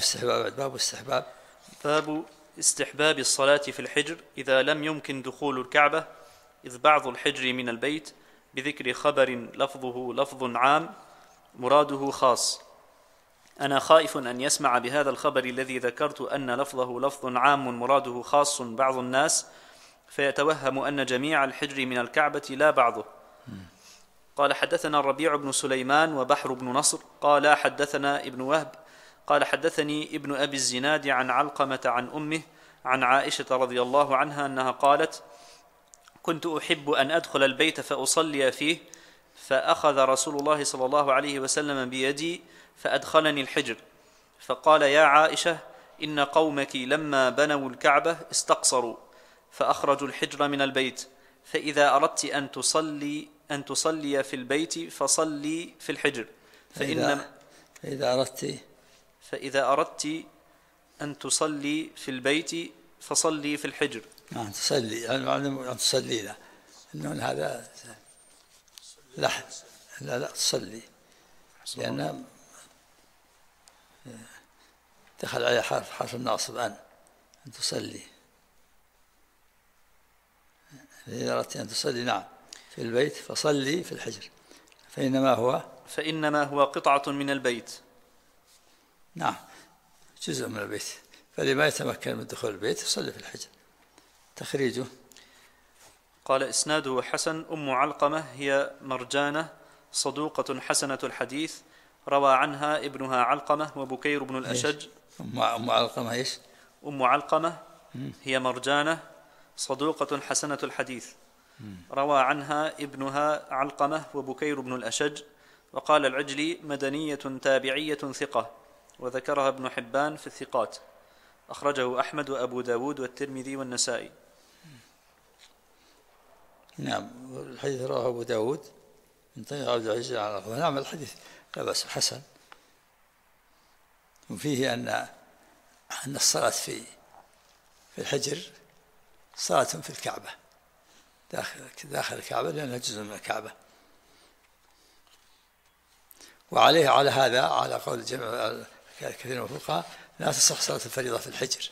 Speaker 3: استحباب الصلاة في الحجر إذا لم يمكن دخول الكعبة، إذ بعض الحجر من البيت بذكر خبر لفظه لفظ عام مراده خاص. أنا خائف أن يسمع بهذا الخبر الذي ذكرت أن لفظه لفظ عام مراده خاص بعض الناس فيتوهم أن جميع الحجر من الكعبة لا بعضه. قال حدثنا الربيع بن سليمان وبحر بن نصر قال حدثنا ابن وهب قال حدثني ابن أبي الزناد عن علقمة عن أمه عن عائشة رضي الله عنها أنها قالت: كنت أحب أن أدخل البيت فأصلي فيه، فأخذ رسول الله صلى الله عليه وسلم بيدي فأدخلني الحجر، فقال: يا عائشة، إن قومك لما بنوا الكعبة استقصروا فأخرجوا الحجر من البيت، فإذا أردت أن تصلي في البيت فصلي في الحجر، فإذا أردت أن تصلي في البيت فصلي في الحجر.
Speaker 1: تصلي يعني أن تصلي لا، إنه هذا لا تصلي، لأن دخل عليه حرف الناصب أن تصلي. إذا أردت أن تصلي نعم في البيت فصلي في الحجر فإنما هو
Speaker 3: قطعة من البيت.
Speaker 1: نعم جزء من البيت، فلما يتمكن من دخول البيت يصلي في الحجر. تخريجه
Speaker 3: قال إسناده حسن. أم علقمة هي مرجانة صدوقة حسنة الحديث، روى عنها ابنها علقمة وبكير بن الأشج.
Speaker 1: أم علقمة إيش؟
Speaker 3: أم علقمة هي مرجانة صدوقة حسنة الحديث، روى عنها ابنها علقمة وبكير بن الأشج. وقال العجلي مدنية تابعية ثقة، وذكرها ابن حبان في الثقات، أخرجه أحمد وأبو داود والترمذي والنسائي.
Speaker 1: نعم الحديث رواه أبو داود من طريق عبد العزيز عن علقمة. نعم الحديث لا بأس حسن، وفيه أن الصلاة في الحجر صلاة في الكعبة داخل الكعبة لأنها جزء من الكعبة. وعليه على هذا على قول جمع كثير من الفقهاء لا تصح صلاة الفريضة في الحجر،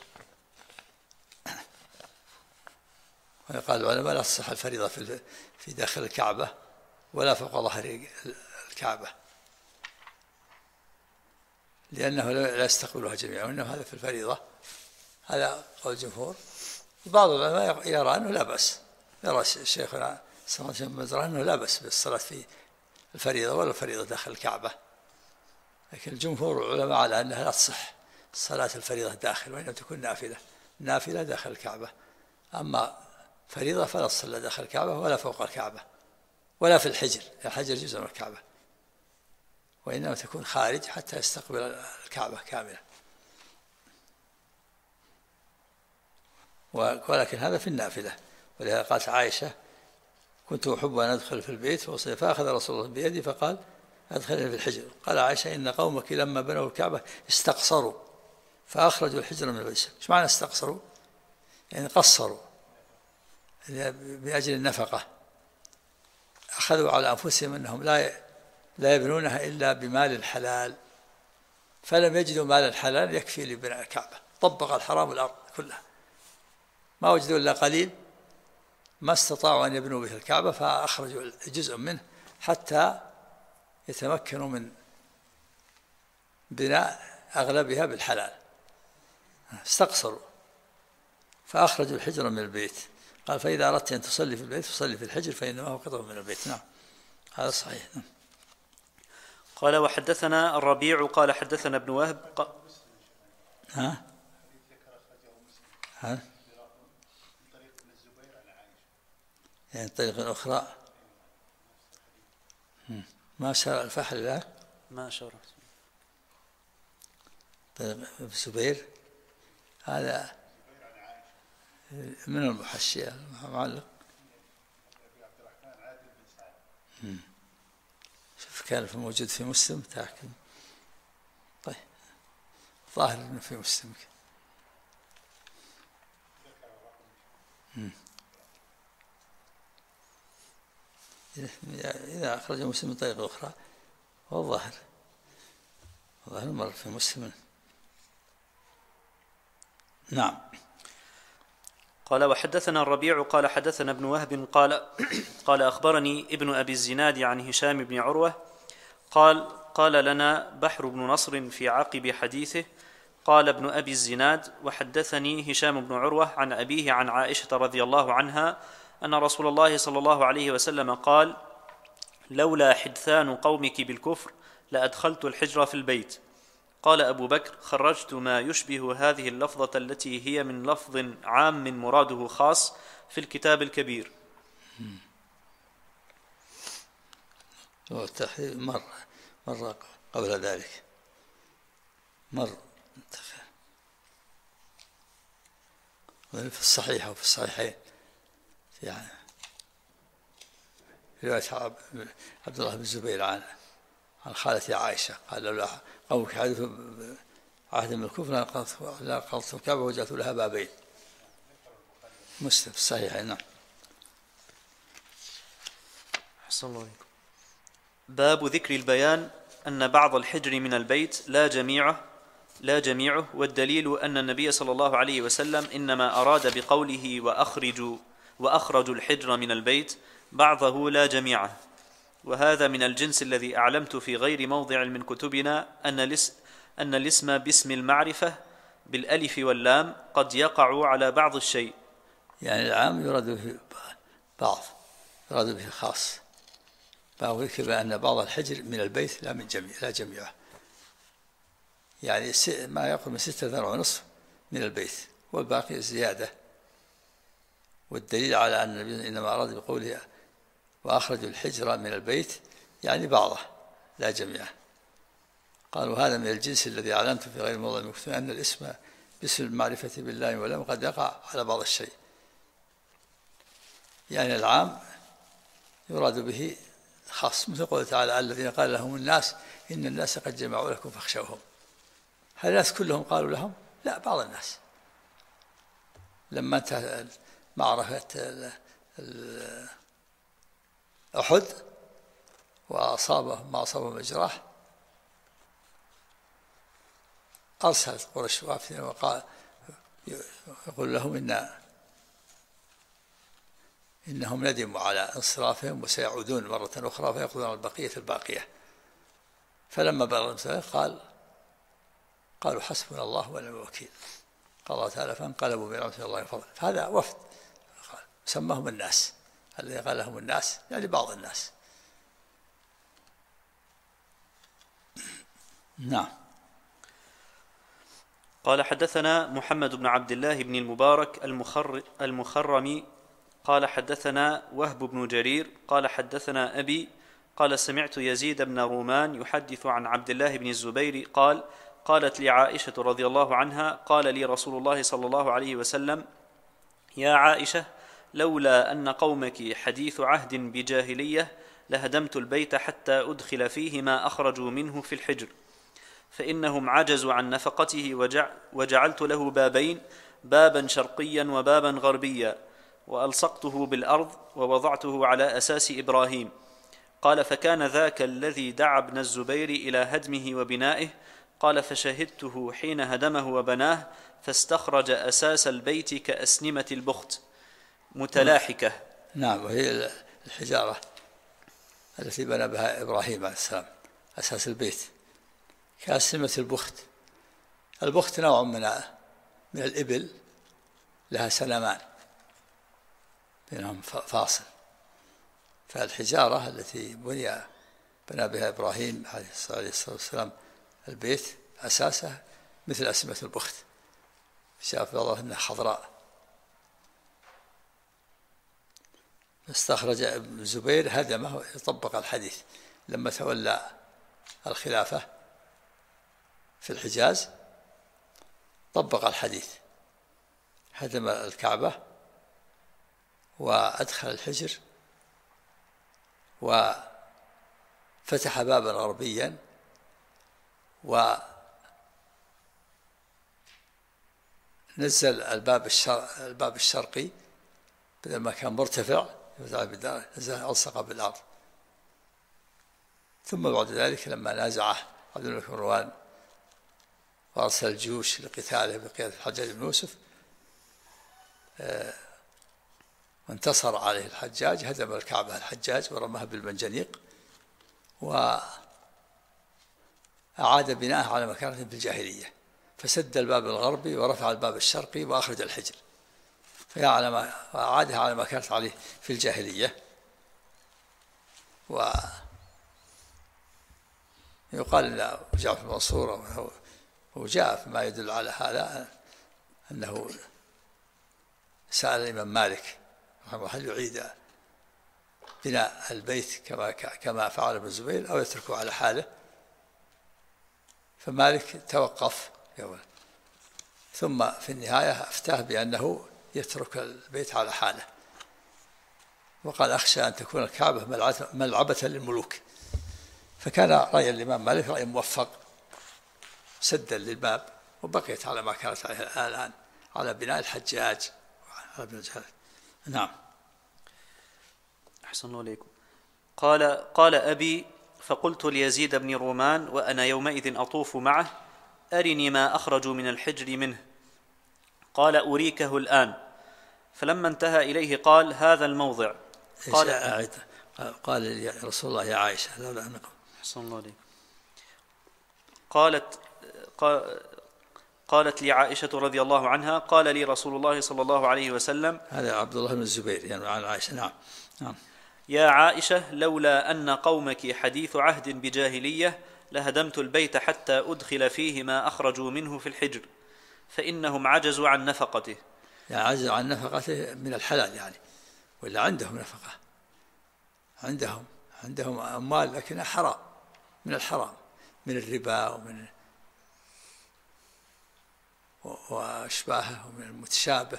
Speaker 1: وقال العلماء لا تصح الفريضة في داخل الكعبة ولا فوق ظهر الكعبة، لأنه لا يستقبلها جميعا، وإنما هذا في الفريضة. هذا قول الجمهور. بعض العلماء يرى أنه لا بأس، يرى شيخنا سمعت بن مزرعة أنه لا بأس بالصلاة في الفريضة ولا الفريضة داخل الكعبة، لكن الجمهور العلماء على أنها لا تصح صلاة الفريضة داخل، وإنما تكون نافلة داخل الكعبة. أما فريضة فلا تصلى داخل الكعبة ولا فوق الكعبة ولا في الحجر، الحجر جزء من الكعبة، وإنما تكون خارج حتى يستقبل الكعبة كاملة. ولكن هذا في النافلة، ولهذا قالت عائشة كنت أحب أن أدخل في البيت فأصلي، فأخذ رسول الله بيدي فقال أدخلني في الحجر. قال عائشة إن قومك لما بنوا الكعبة استقصروا فأخرجوا الحجر من البيت. إيش معنى استقصروا؟ يعني قصروا بأجل النفقة، أخذوا على أنفسهم أنهم لا يبنونها إلا بمال حلال، فلم يجدوا مال حلال يكفي لبناء الكعبة، طبق الحرام الأرض كلها، ما وجدوا إلا قليل ما استطاعوا أن يبنوا به الكعبة، فأخرجوا جزء منه حتى يتمكنوا من بناء أغلبها بالحلال. استقصروا فأخرجوا الحجر من البيت. قال فإذا أردت أن تصلي في البيت فصلي في الحجر فإنما هو قطعة من البيت. نعم هذا صحيح.
Speaker 3: قال وحدثنا الربيع قال حدثنا ابن وهب
Speaker 1: يعني طريقة أخرى ما شرع الفحل لا
Speaker 3: ما شرع
Speaker 1: طريق الزبير، هذا من المحشية المعلق. شوف كان موجود في مسلم تاكد. طيب ظاهر انه في مسلم. إذا أخرج مسلم من طريقة أخرى هو الظاهر مر في مسلم. نعم.
Speaker 3: قال وحدثنا الربيع قال حدثنا ابن وهب قال أخبرني ابن أبي الزناد عن هشام بن عروة قال لنا بحر بن نصر في عقب حديثه. قال ابن أبي الزناد وحدثني هشام بن عروة عن أبيه عن عائشة رضي الله عنها أن رسول الله صلى الله عليه وسلم قال لولا حدثان قومك بالكفر لأدخلت الحجر في البيت. قال أبو بكر خرجت ما يشبه هذه اللفظة التي هي من لفظ عام مراده خاص في الكتاب الكبير.
Speaker 1: والتحرير مر قبل ذلك مر في الصحيح وفي الصحيحين يعني رواية عبد الله بن الزبير عن خالة عائشة قال لولا قومك حدثوا عهد من الكفر لا قلت الكعبة وجعلت لها بابين. مسلم في الصحيحين. نعم.
Speaker 3: أحسن الله عليكم. باب ذكر البيان أن بعض الحجر من البيت لا جميعه والدليل أن النبي صلى الله عليه وسلم إنما أراد بقوله وأخرجوا وأخرجوا الحجر من البيت بعضه لا جميعه. وهذا من الجنس الذي أعلمت في غير موضع من كتبنا أن الاسم باسم المعرفة بالألف واللام قد يقع على بعض الشيء.
Speaker 1: يعني العام يراد به بعض، يراد به خاص. فذكر أن بعض الحجر من البيت لا من جميع، لا جميعه، يعني ما يقرب من 6 ذرع ونصف من البيت، والباقي زيادة. والدليل على أن النبي إنما أراد بقوله وأخرجوا الحجر من البيت يعني بعضه لا جميعه. قالوا هذا من الجنس الذي أعلمت في غير موضع من كتبنا أن الاسم باسم المعرفة بالله واللام قد يقع على بعض الشيء. يعني العام يراد به خاص، مثل قوله تعالى الذين قال لهم الناس إن الناس قد جمعوا لكم فاخشوهم. هل الناس كلهم قالوا لهم؟ لا، بعض الناس. لما انتهى معركة أحد وأصابه ما أصابه من الجراح، أرسلت قريش وافدا وقال يقول لهم إنهم ندموا على انصرافهم وسيعودون مرة أخرى فيأخذون البقية الباقية. فلما بلغ المسلمين قالوا حسبنا الله ونعم الوكيل. قال الله تعالى فانقلبوا بنعمة الله وفضله. فهذا وفد سماهم الناس، الذي قال لهم الناس يعني بعض الناس. نعم.
Speaker 3: قال حدثنا محمد بن عبد الله بن المبارك المخرمي قال حدثنا وهب بن جرير قال حدثنا أبي قال سمعت يزيد بن رومان يحدث عن عبد الله بن الزبير قال قالت لي عائشة رضي الله عنها قال لي رسول الله صلى الله عليه وسلم يا عائشة لولا أن قومك حديث عهد بجاهلية لهدمت البيت حتى أدخل فيه ما أخرجوا منه في الحجر، فإنهم عجزوا عن نفقته وجعلت له بابين، بابا شرقيا وبابا غربيا، وألصقته بالأرض ووضعته على أساس إبراهيم. قال فكان ذاك الذي دعا ابن الزبير إلى هدمه وبنائه. قال فشهدته حين هدمه وبناه فاستخرج أساس البيت كأسنمة البخت متلاحكة.
Speaker 1: نعم، وهي الحجارة التي بنى بها إبراهيم عليه السلام أساس البيت كأسنمة البخت. البخت نوع من الإبل لها سلمان بينهم فاصل. فالحجارة التي بنى بها إبراهيم عليه الصلاة والسلام البيت أساسه مثل أسنمة البخت، شاف الله أنها خضراء. فاستخرج ابن الزبير هدمه وطبق الحديث لما تولى الخلافة في الحجاز، طبق الحديث، هدم الكعبة وأدخل الحجر وفتح بابا غربيا ونزل الباب الشرقي بدل ما كان مرتفع نزل ألصق بالأرض. ثم بعد ذلك لما نازعه عبد الملك مروان وأرسل الجيوش لقتاله بقيادة الحجاج بن يوسف وانتصر عليه الحجاج، هدم الكعبة الحجاج ورماها بالمنجنيق وأعاد بناءه على مكانته في الجاهلية، فسد الباب الغربي ورفع الباب الشرقي وأخرج الحجر وأعادها على ما كانت عليه في الجاهلية. ويقال أن جعفر المنصور وجاء فيما يدل على هذا أنه سأل الإمام مالك هل يعيد بناء البيت كما فعل ابن الزبير أو يتركه على حاله، فمالك توقف ثم في النهاية أفتاه بأنه يترك البيت على حاله، وقال أخشى أن تكون الكعبة ملعبة للملوك. فكان رأي الإمام مالك رأي موفق سدا للباب وبقيت على ما كانت عليه الآن على بناء الحجاج على ابن الجهل. نعم.
Speaker 3: أحسن الله إليكم. قال أبي فقلت ليزيد بن رومان وأنا يومئذ أطوف معه أرني ما أخرجوا من الحجر منه. قال أريكه الآن. فلما انتهى إليه قال: هذا الموضع.
Speaker 1: قال يا رسول الله يا عائشة لولا أنكم.
Speaker 3: أحسن الله عليك. قالت لي عائشة رضي الله عنها: قال لي رسول الله صلى الله عليه وسلم.
Speaker 1: هذا عبد الله بن الزبير يعني عن عائشة. نعم.
Speaker 3: يا عائشة لولا أن قومك حديث عهد بجاهلية لهدمت البيت حتى أدخل فيه ما أخرجوا منه في الحجر فإنهم عجزوا عن نفقته.
Speaker 1: يعني عجزوا عن نفقته من الحلال يعني، ولا عندهم نفقة، عندهم أموال لكنها حرام، من الحرام، من الربا وأشباهه ومن المتشابه،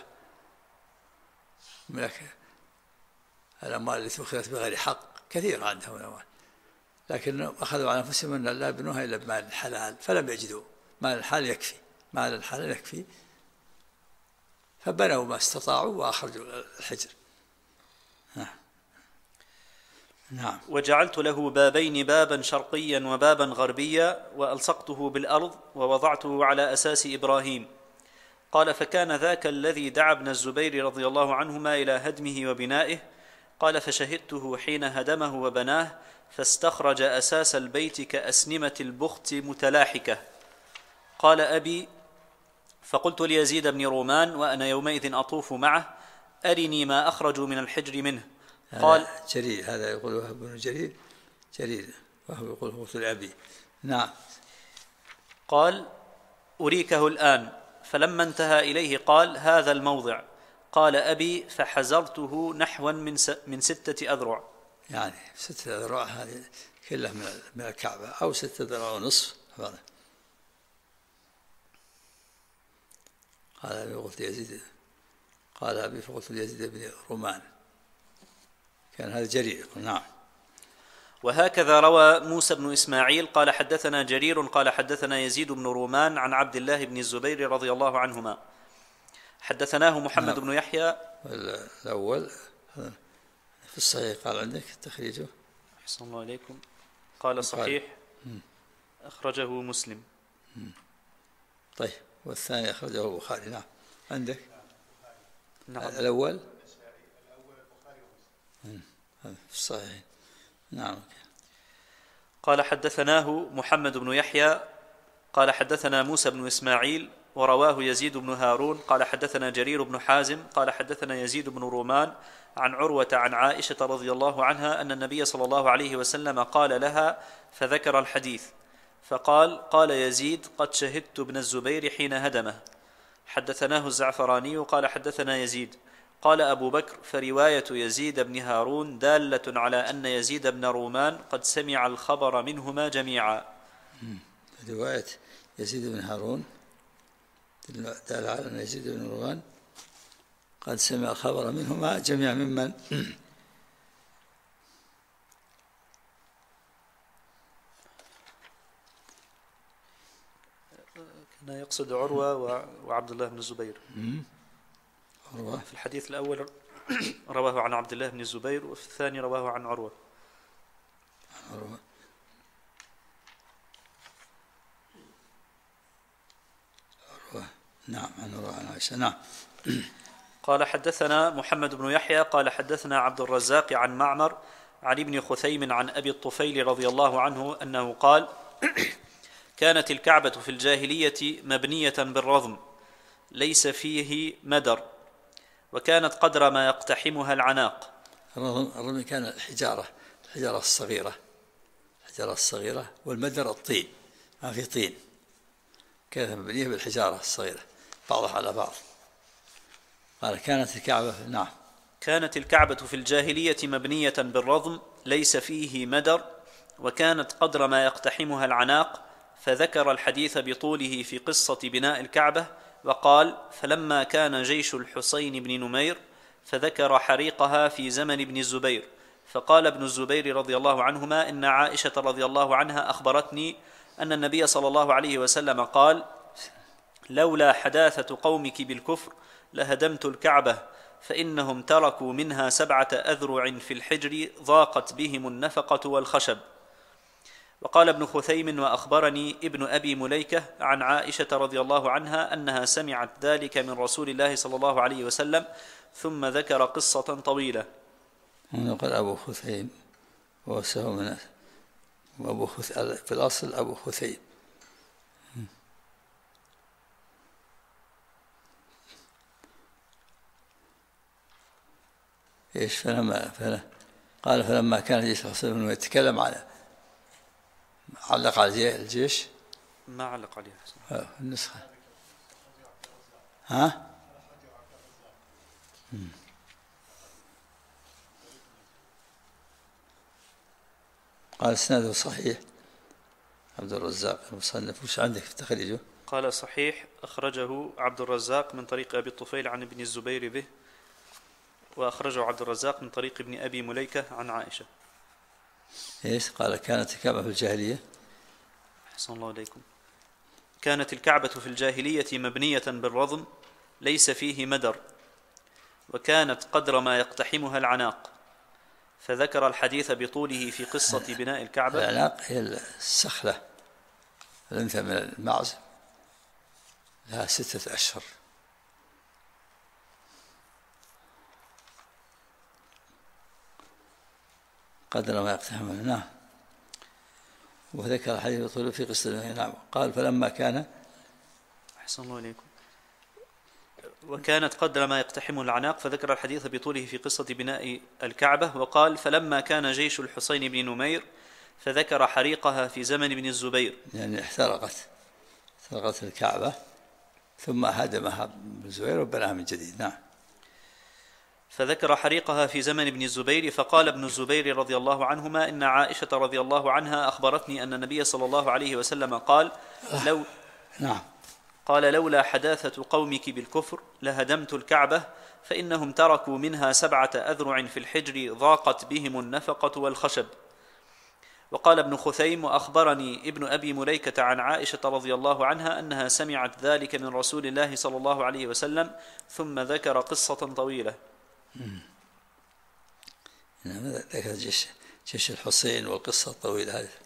Speaker 1: من الأموال التي أخذت بغير حق كثير عندهم الأموال، لكن أخذوا على أنفسهم أن لا يبنوها إلا بمال الحلال فلم يجدوا مال الحلال يكفي فبنوا ما استطاعوا وأخرجوا الحجر. نعم.
Speaker 3: وجعلت له بابين، بابا شرقيا وبابا غربيا، وألصقته بالأرض ووضعته على أساس إبراهيم. قال: فكان ذاك الذي دعا ابن الزبير رضي الله عنهما إلى هدمه وبنائه. قال: فشهدته حين هدمه وبناه فاستخرج أساس البيت كأسنمة البخت متلاحكة. قال أبي: فقلت ليزيد بن رومان وأنا يومئذ أطوف معه: أرني ما أخرجوا من الحجر منه.
Speaker 1: قال جرير، هذا يقول وهب بن جرير وهو يقول قلت لأبي. نعم.
Speaker 3: قال: أريكه الآن. فلما انتهى إليه قال: هذا الموضع. قال أبي: فحزرته نحوا من 6 أذرع.
Speaker 1: يعني 6 أذرع هذه كلها من الكعبة، أو 6 أذرع ونصف. قال أبي فقلت ليزيد بن رومان. كان هذا جرير. نعم.
Speaker 3: وهكذا روى موسى بن إسماعيل قال: حدثنا جرير قال حدثنا يزيد بن رومان عن عبد الله بن الزبير رضي الله عنهما. حدثناه محمد بن يحيى.
Speaker 1: الأول في الصحيح قال عندك تخريجه.
Speaker 3: أحسن الله عليكم. قال صحيح أخرجه مسلم.
Speaker 1: طيب، والثاني أخرجه البخاري. نعم. عندك.
Speaker 3: نعم.
Speaker 1: الأول في الصحيح. نعم.
Speaker 3: قال: حدثناه محمد بن يحيى قال حدثنا موسى بن إسماعيل ورواه يزيد بن هارون قال حدثنا جرير بن حازم قال حدثنا يزيد بن رومان عن عروة عن عائشة رضي الله عنها أن النبي صلى الله عليه وسلم قال لها فذكر الحديث قال يزيد: قد شهدت ابن الزبير حين هدمه. حدثناه الزعفراني قال حدثنا يزيد. قال أبو بكر: فرواية يزيد بن هارون دالة على أن يزيد بن رومان قد سمع الخبر منهما جميعا.
Speaker 1: رواية يزيد بن هارون دالة على أن يزيد بن رومان قد سمع الخبر منهما جميعا. ممن؟
Speaker 3: كان يقصد عروة وعبد الله بن الزبير.
Speaker 1: عروة
Speaker 3: في الحديث الأول رواه عن عبد الله بن الزبير، وفي الثاني رواه عن عروة.
Speaker 1: نعم. عن عروة عن عائشة. نعم.
Speaker 3: قال حدثنا محمد بن يحيى قال حدثنا عبد الرزاق عن معمر عن ابن خثيم عن أبي الطفيل رضي الله عنه أنه قال: كانت الكعبة في الجاهلية مبنية بالرضم ليس فيه مدر، وكانت قدر ما يقتحمها العناق.
Speaker 1: الرضم كان الحجارة الصغيرة، والمدر الطين، ما في طين، كانت مبنية بالحجارة الصغيرة بعضها على بعض. قال كانت الكعبة. نعم.
Speaker 3: كانت الكعبة في الجاهلية مبنية بالرضم ليس فيه مدر، وكانت قدر ما يقتحمها العناق، فذكر الحديث بطوله في قصة بناء الكعبة، وقال: فلما كان جيش الحسين بن نمير فذكر حريقها في زمن ابن الزبير، فقال ابن الزبير رضي الله عنهما: إن عائشة رضي الله عنها أخبرتني أن النبي صلى الله عليه وسلم قال: لولا حداثة قومك بالكفر لهدمت الكعبة، فإنهم تركوا منها 7 أذرع في الحجر ضاقت بهم النفقة والخشب. وقال ابن خثيم: وأخبرني ابن أبي مليكة عن عائشة رضي الله عنها أنها سمعت ذلك من رسول الله صلى الله عليه وسلم، ثم ذكر قصة طويلة.
Speaker 1: هنا قال أبو خثيم وسهو من في الأصل أبو خثيم. إيش قال فلما كان الجيش الحصين يتكلم علق على الجيش،
Speaker 3: ما علق عليه
Speaker 1: النسخة. ها قال اسناده صحيح. عبد الرزاق المصنف وش عندك في تخريجه؟
Speaker 3: قال صحيح، أخرجه عبد الرزاق من طريق أبي الطفيل عن ابن الزبير به، وأخرجه عبد الرزاق من طريق ابن أبي مليكة عن عائشة.
Speaker 1: إيش قال؟ كانت الكعبة في الجاهلية.
Speaker 3: أحسن الله إليكم. كانت الكعبة في الجاهلية مبنية بالرضم ليس فيه مدر، وكانت قدر ما يقتحمها العناق، فذكر الحديث بطوله في قصة بناء الكعبة.
Speaker 1: العناق هي السخلة الأنثى من المعز، لها 6 أشهر. قدر ما يقتحمها. نعم. وذكر الحديث بطوله في قصة بناء. نعم. قال فلما كان.
Speaker 3: أحسن الله إليكم. وكانت قدر ما يقتحم العناق، فذكر الحديث بطوله في قصة بناء الكعبة. وقال فلما كان جيش الحسين بن نمير فذكر حريقها في زمن ابن الزبير،
Speaker 1: يعني احترقت الكعبة ثم هدمها ابن الزبير وبناها من جديد. نعم.
Speaker 3: فذكر حريقها في زمن ابن الزبير. فقال ابن الزبير رضي الله عنهما: إن عائشة رضي الله عنها أخبرتني أن النبي صلى الله عليه وسلم قال
Speaker 1: نعم.
Speaker 3: قال لولا حداثة قومك بالكفر لهدمت الكعبة، فإنهم تركوا منها 7 أذرع في الحجر ضاقت بهم النفقة والخشب. وقال ابن خثيم: وأخبرني ابن أبي مليكة عن عائشة رضي الله عنها أنها سمعت ذلك من رسول الله صلى الله عليه وسلم، ثم ذكر قصة طويلة.
Speaker 1: ذكر جيش الحسين والقصة الطويلة هذه.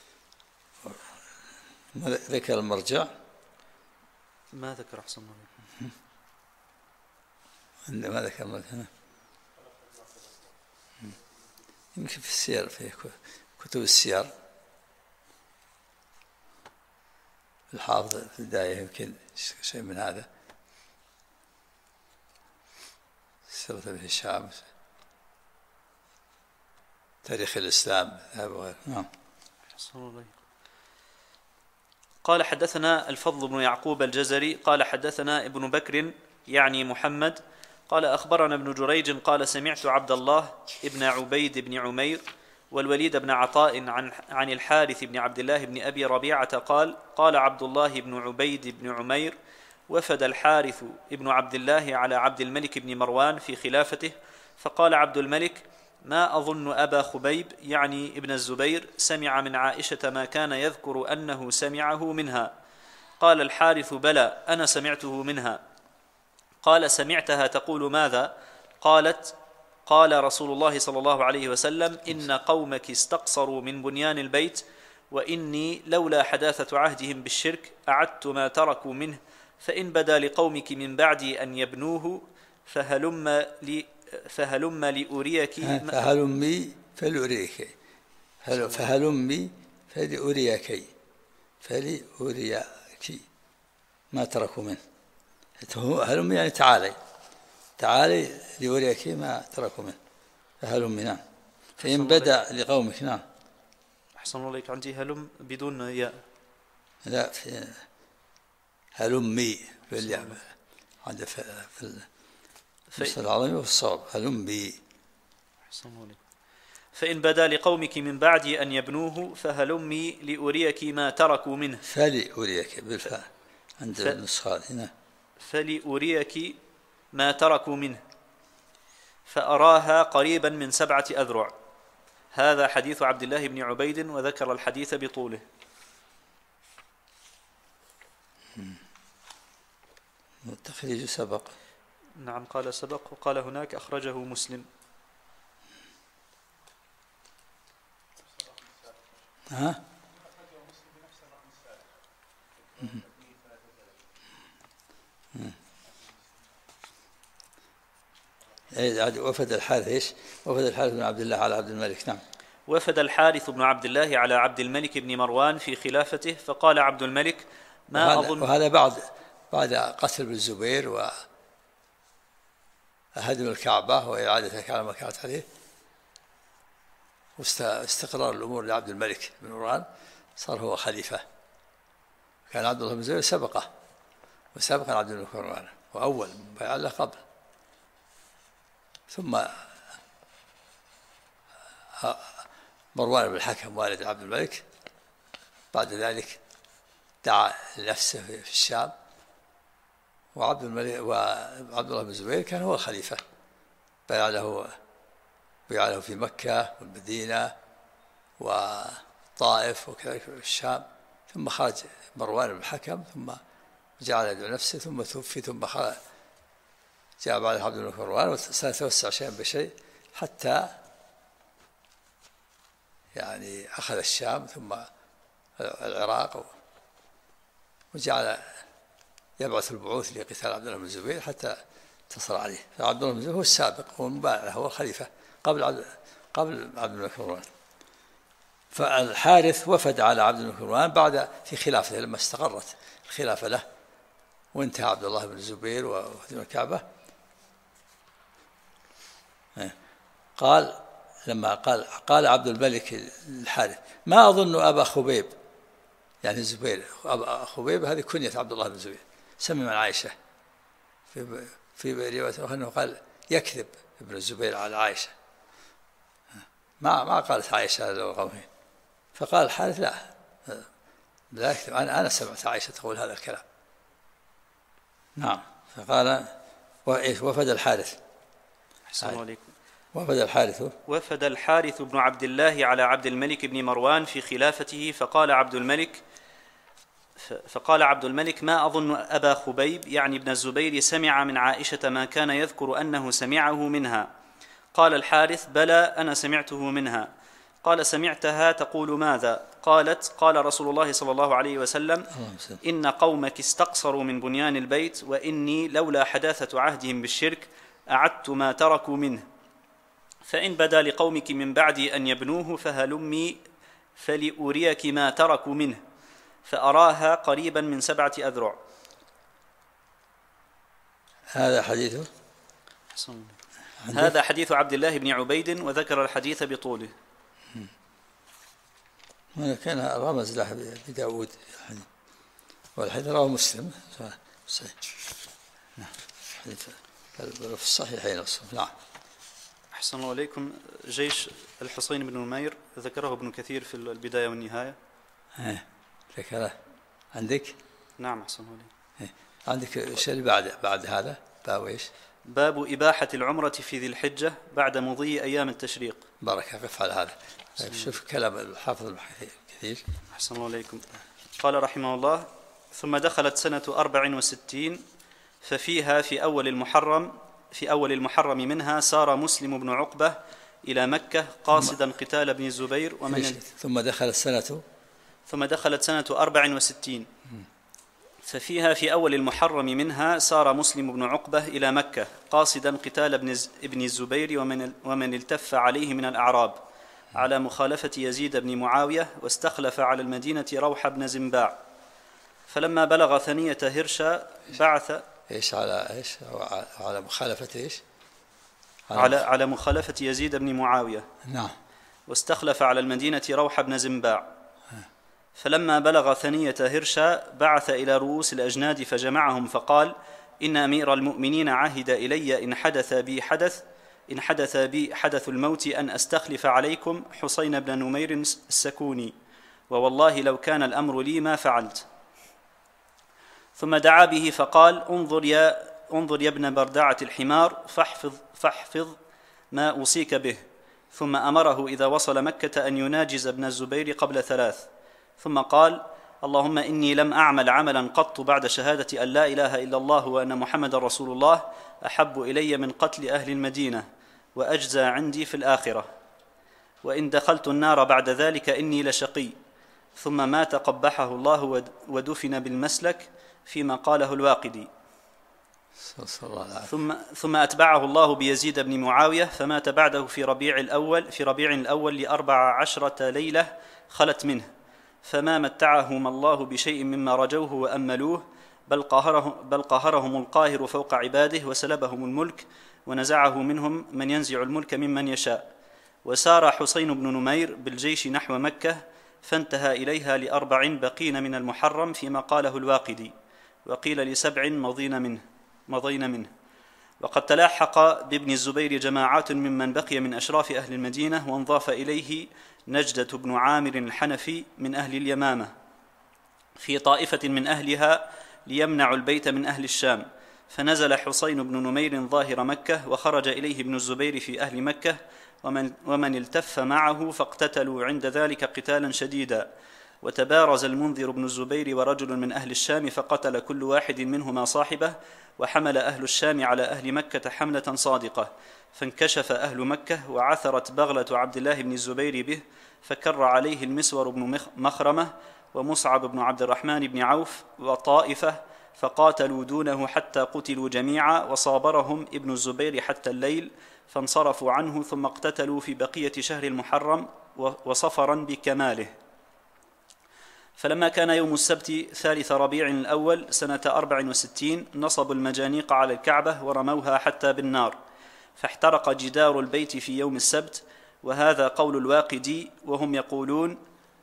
Speaker 1: ذكر المرجع.
Speaker 3: ما ذكر. أحسن الله.
Speaker 1: عندما ذكر المرجع يمكن في السير، في كتب السير الحافظ في البداية يمكن شيء من هذا. سيرة ابن هشام، تاريخ الإسلام. نعم.
Speaker 3: قال حدثنا الفضل بن يعقوب الجزري قال حدثنا ابن بكر يعني محمد قال أخبرنا ابن جريج قال سمعت عبد الله ابن عبيد بن عمير والوليد بن عطاء عن الحارث بن عبد الله بن أبي ربيعة قال عبد الله بن عبيد بن عمير: وفد الحارث ابن عبد الله على عبد الملك بن مروان في خلافته، فقال عبد الملك: ما أظن أبا خبيب يعني ابن الزبير سمع من عائشة ما كان يذكر أنه سمعه منها. قال الحارث: بلى، أنا سمعته منها. قال: سمعتها تقول ماذا؟ قالت: قال رسول الله صلى الله عليه وسلم: إن قومك استقصروا من بنيان البيت، وإني لولا حداثة عهدهم بالشرك أعدت ما تركوا منه، فإن بدا لقومك من بعد أن يبنوه فهلمي
Speaker 1: فلأريك ما تركوا منه. هلم يعني تعالي لأريك ما تركوا منه. فهلم. نعم. فإن بدا لقومك. نعم.
Speaker 3: أحسن الله عليك. عندي هلم بدون ياء.
Speaker 1: لا، في هلمي عند في النص العظيم وفي الصواب هلمي.
Speaker 3: أحسن الله عليك. فإن بدا لقومك من بعد أن يبنوه فهلمي لأريك ما تركوا منه.
Speaker 1: فلأريك بالفاء عند النسخة هنا.
Speaker 3: فلأريك ما تركوا منه فأراها قريبا من 7 أذرع. هذا حديث عبد الله بن عبيد، وذكر الحديث بطوله.
Speaker 1: التخريج سبق.
Speaker 3: نعم قال سبق، وقال هناك أخرجه مسلم.
Speaker 1: ها؟ وفد الحارث ايش؟ وفد الحارث بن عبد الله على عبد الملك. نعم.
Speaker 3: وفد الحارث بن عبد الله على عبد الملك بن مروان في خلافته، فقال عبد الملك: ما أظن.
Speaker 1: وهذا بعد قتل ابن الزبير وهدم الكعبة وإعادتها على ما كانت عليه، واستقرار الأمور لعبد الملك بن مروان، صار هو خليفة. كان عبد الله بن الزبير سبقه، وسبق عبد الملك بن مروان، وأول بيع له قبل. ثم مروان بن الحكم والد عبد الملك بعد ذلك دعا لنفسه في الشام، وعبد الله بن الزبير كان هو الخليفة، بيع له في مكة والمدينة والطائف وكذلك في الشام. ثم خرج مروان بن الحكم، ثم جعل يدعو نفسه، ثم توفي، ثم جاء بعد عبد الملك بن مروان، وسيتوسع شيئا بشيء حتى يعني أخذ الشام ثم العراق، وجعل يبعث البعوث لقتال عبد الله بن الزبير حتى انتصر عليه. فعبد الله بن الزبير هو السابق، هو المبايع، هو الخليفة قبل عبد الملك بن مروان. فالحارث وفد على عبد الملك بن مروان بعد في خلافته، لما استقرت الخلافة له وانتهى عبد الله بن الزبير وهدم الكعبة. قال عبد الملك الحارث: ما أظن أبا خبيب، يعني الزبير، أبا خبيب هذه كنية عبد الله بن الزبير، سمي من عائشة في رواية أنه قال يكذب ابن الزبير على عائشة، ما قالت عائشة هذا القول. فقال الحارث: لا يكذب، أنا سمعت عائشة تقول هذا الكلام. نعم. فقال: وفد الحارث.
Speaker 3: أحسن عليكم.
Speaker 1: وفد
Speaker 3: الحارث بن عبد الله على عبد الملك بن مروان في خلافته، فقال عبد الملك: ما أظن أبا خبيب، يعني ابن الزبير، سمع من عائشة ما كان يذكر أنه سمعه منها. قال الحارث: بلى، أنا سمعته منها. قال: سمعتها تقول ماذا؟ قالت: قال رسول الله صلى الله عليه وسلم: إن قومك استقصروا من بنيان البيت، وإني لولا حداثة عهدهم بالشرك أعدت ما تركوا منه، فإن بدا لقومك من بعد أن يبنوه فهلمي فلأريك ما تركوا منه، فأراها قريبا من 7 أذرع.
Speaker 1: هذا
Speaker 3: حديث عبد الله بن عبيد، وذكر الحديث بطوله.
Speaker 1: كان رمز له بداود، والحديث رواه مسلم صحيح. في الصحيحين. نعم.
Speaker 3: أحسن الله عليكم. جيش الحصين بن نمير ذكره ابن كثير في البداية والنهاية.
Speaker 1: ذكره عندك؟
Speaker 3: نعم. أحسن الله عليكم.
Speaker 1: عندك الشيء بعد هذا باب ايش؟
Speaker 3: باب إباحة العمرة في ذي الحجة بعد مضي أيام التشريق.
Speaker 1: بارك قف على هذا. شوف كلام الحافظ ابن كثير.
Speaker 3: أحسن الله عليكم. قال رحمه الله: ثم دخلت سنة 64، ففيها في أول المحرم منها سار مسلم بن عقبة إلى مكة قاصدا قتال ابن الزبير ثم دخلت سنة 64، ففيها في أول المحرم منها سار مسلم بن عقبة إلى مكة قاصدا قتال ابن الزبير ومن التف عليه من الأعراب على مخالفة يزيد بن معاوية، واستخلف على المدينة روح بن زنباع. فلما بلغ ثنية هرشا بعث
Speaker 1: على مخالفة ايش؟
Speaker 3: على مخالفة يزيد بن معاوية.
Speaker 1: نعم.
Speaker 3: واستخلف على المدينة روح بن زنباع. فلما بلغ ثنية هرشا بعث إلى رؤوس الأجناد فجمعهم، فقال: إن أمير المؤمنين عهد إلي إن حدث بي حدث الموت أن أستخلف عليكم حسين بن نمير السكوني، ووالله لو كان الأمر لي ما فعلت. ثم دعا به فقال: انظر يا ابن بردعة الحمار، فاحفظ ما أوصيك به. ثم أمره إذا وصل مكة أن يناجز ابن الزبير قبل 3. ثم قال: اللهم إني لم أعمل عملا قط بعد شهادة أن لا إله إلا الله وأن محمد رسول الله أحب إلي من قتل أهل المدينة، وأجزى عندي في الآخرة، وإن دخلت النار بعد ذلك إني لشقي. ثم مات قبحه الله ودفن بالمسلك فيما قاله الواقدي. ثم أتبعه الله بيزيد بن معاوية فمات بعده في ربيع الأول ل14 ليلة خلت منه، فما متعهم الله بشيء مما رجوه وأملوه، بل قهرهم القاهر فوق عباده وسلبهم الملك ونزعه منهم من ينزع الملك ممن يشاء. وسار حسين بن نمير بالجيش نحو مكة فانتهى إليها ل4 بقين من المحرم فيما قاله الواقدي، وقيل ل7 مضين منه. وقد تلاحق بابن الزبير جماعات ممن بقي من أشراف أهل المدينة، وانضاف إليه نجدة بن عامر الحنفي من أهل اليمامة في طائفة من أهلها ليمنعوا البيت من أهل الشام، فنزل حسين بن نمير ظاهر مكة، وخرج إليه ابن الزبير في أهل مكة ومن التف معه، فاقتتلوا عند ذلك قتالا شديدا. وتبارز المنذر بن الزبير ورجل من أهل الشام فقتل كل واحد منهما صاحبه، وحمل أهل الشام على أهل مكة حملة صادقة، فانكشف أهل مكة وعثرت بغلة عبد الله بن الزبير به، فكر عليه المسور بن مخرمة ومصعب بن عبد الرحمن بن عوف وطائفة، فقاتلوا دونه حتى قتلوا جميعا، وصابرهم ابن الزبير حتى الليل، فانصرفوا عنه، ثم اقتتلوا في بقية شهر المحرم وصفرا بكماله. فلما كان يوم السبت 3 ربيع الأول سنة 64 نصبوا المجانيق على الكعبة ورموها حتى بالنار، فاحترق جدار البيت في يوم السبت. وهذا قول الواقدي، وهم يقولون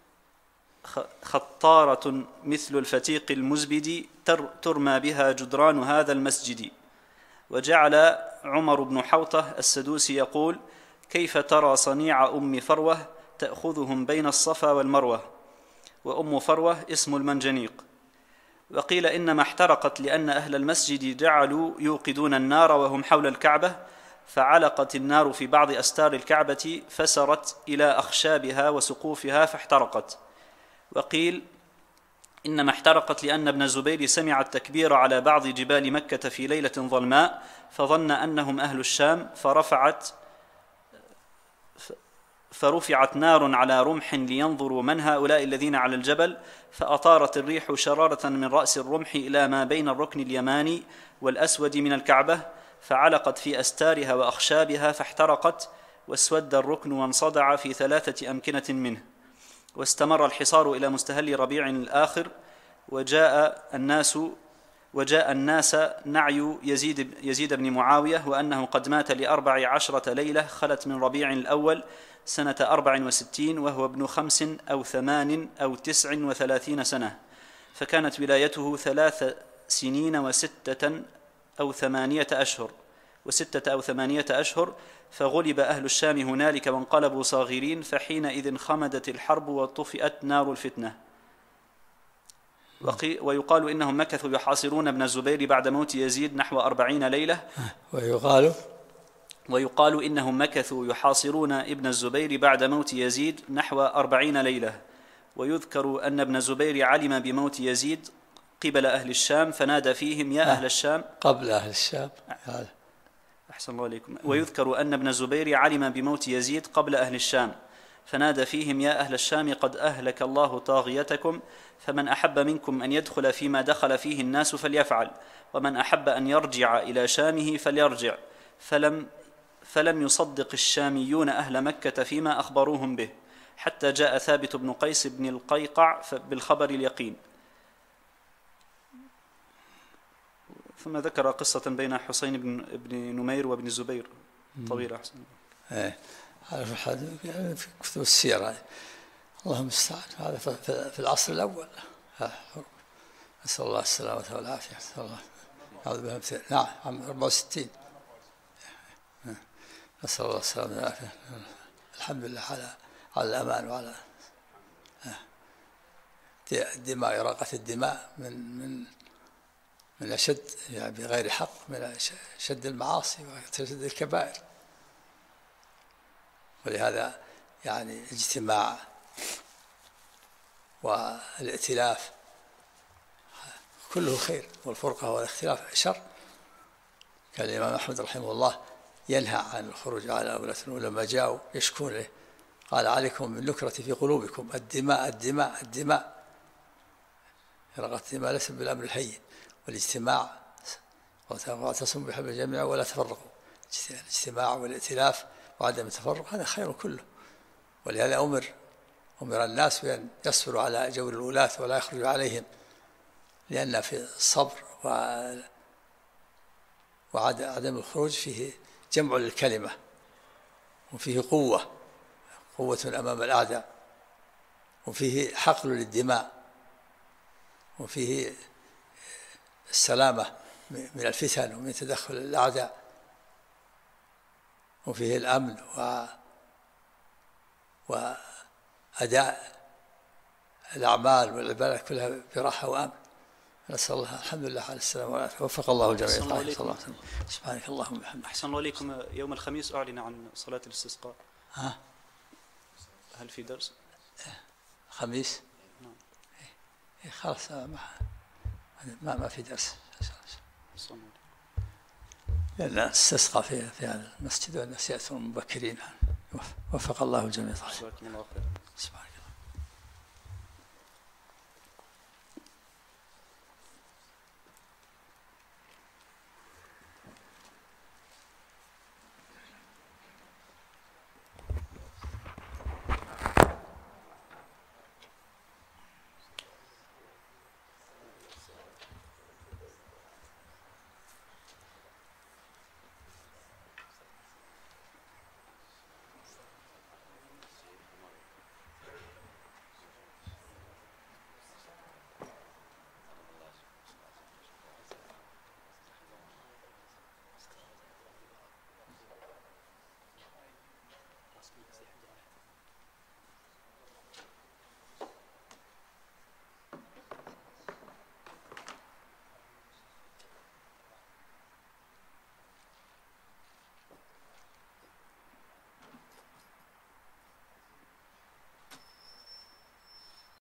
Speaker 3: خطارة مثل الفتيق المزبد ترمى بها جدران هذا المسجد. وجعل عمر بن حوطة السدوسي يقول: كيف ترى صنيع أم فروة تأخذهم بين الصفا والمروة، وأم فروة اسم المنجنيق. وقيل إنما احترقت لأن أهل المسجد جعلوا يوقدون النار وهم حول الكعبة، فعلقت النار في بعض أستار الكعبة فسرت إلى أخشابها وسقوفها فاحترقت. وقيل إنما احترقت لأن ابن الزبير سمع التكبير على بعض جبال مكة في ليلة ظلماء، فظن أنهم أهل الشام، فرفعت نار على رمح لينظروا من هؤلاء الذين على الجبل، فأطارت الريح شرارة من رأس الرمح إلى ما بين الركن اليماني والأسود من الكعبة، فعلقت في أستارها وأخشابها فاحترقت، واسود الركن وانصدع في 3 أمكنة منه. واستمر الحصار إلى مستهل ربيع الآخر، وجاء الناس نعي يزيد بن معاوية وأنه قد مات ل14 ليلة خلت من ربيع الأول سنة 64، وهو ابن 5 أو 8 أو 39 سنة، فكانت ولايته 3 سنين و6 أو 8 أشهر، فغلب أهل الشام هنالك وانقلبوا صاغرين، فحينئذ خمدت الحرب وطفئت نار الفتنة. ويقال إنهم مكثوا يحاصرون ابن الزبير بعد موت يزيد نحو 40 ليلة. ويقال إنهم مكثوا يحاصرون ابن الزبير بعد موت يزيد نحو 40 ليلة. ويذكر أن ابن الزبير علم بموت يزيد قبل أهل الشام فنادى فيهم يا أهل الشام
Speaker 1: قبل أهل الشام.
Speaker 3: أحسن الله عليكم. ويذكر أن ابن الزبير علم بموت يزيد قبل أهل الشام فنادى فيهم يا أهل الشام قد أهلك الله طاغيتكم، فمن أحب منكم أن يدخل فيما دخل فيه الناس فليفعل، ومن أحب أن يرجع إلى شامه فليرجع. فلم يصدق الشاميون أهل مكة فيما أخبروهم به، حتى جاء ثابت بن قيس بن القيقع بالخبر اليقين. ثم ذكر قصة بين حسين بن نمير وابن الزبير طويلة. أحسن
Speaker 1: هذا في كتب السيرة، اللهم المستعان. هذا في العصر الأول، نسأل الله السلامة والعافية. نعم، عام 64. نسأل الله السلامة والعافية. الحمد لله على الأمان وعلى الدماء، إراقة الدماء من أشد، يعني بغير حق، من شد المعاصي وشد الكبائر. ولهذا يعني الاجتماع والائتلاف كله خير، والفرقة والاختلاف شر. كان الإمام أحمد رحمه الله ينهى عن الخروج على ولاة الأمور، لما جاءوا يشكون له قال عليكم بالنكرة في قلوبكم، الدماء الدماء الدماء، إراقة الدماء ليس بالأمر الهين، والاجتماع واعتصموا بحبل الجميع ولا تفرقوا، الاجتماع والائتلاف وعدم التفرق هذا خير كله. ولهذا أمر الناس بأن يصبروا على جور الولاة ولا يخرجوا عليهم، لأن في الصبر وعدم الخروج فيه جمع للكلمة، وفيه قوة أمام الأعداء، وفيه حقل للدماء، وفيه السلامة من الفتن ومن تدخل الأعداء، وفيه الأمن وأداء الأعمال والعبادات كلها براحة وأمن. نسأل الله الحمد لله على السلامة والعافية، وفق الله الجميع. سبحانك اللهم وبحمدك.
Speaker 3: أحسن الله إليكم. يوم الخميس أعلن عن صلاة الاستسقاء، هل في درس؟
Speaker 1: خميس؟
Speaker 3: نعم.
Speaker 1: خلاص ما في درس، لأن استسقى في هذا المسجد والناس يأتون مبكرين. وفق الله الجميع.
Speaker 3: جزاكم الله خير.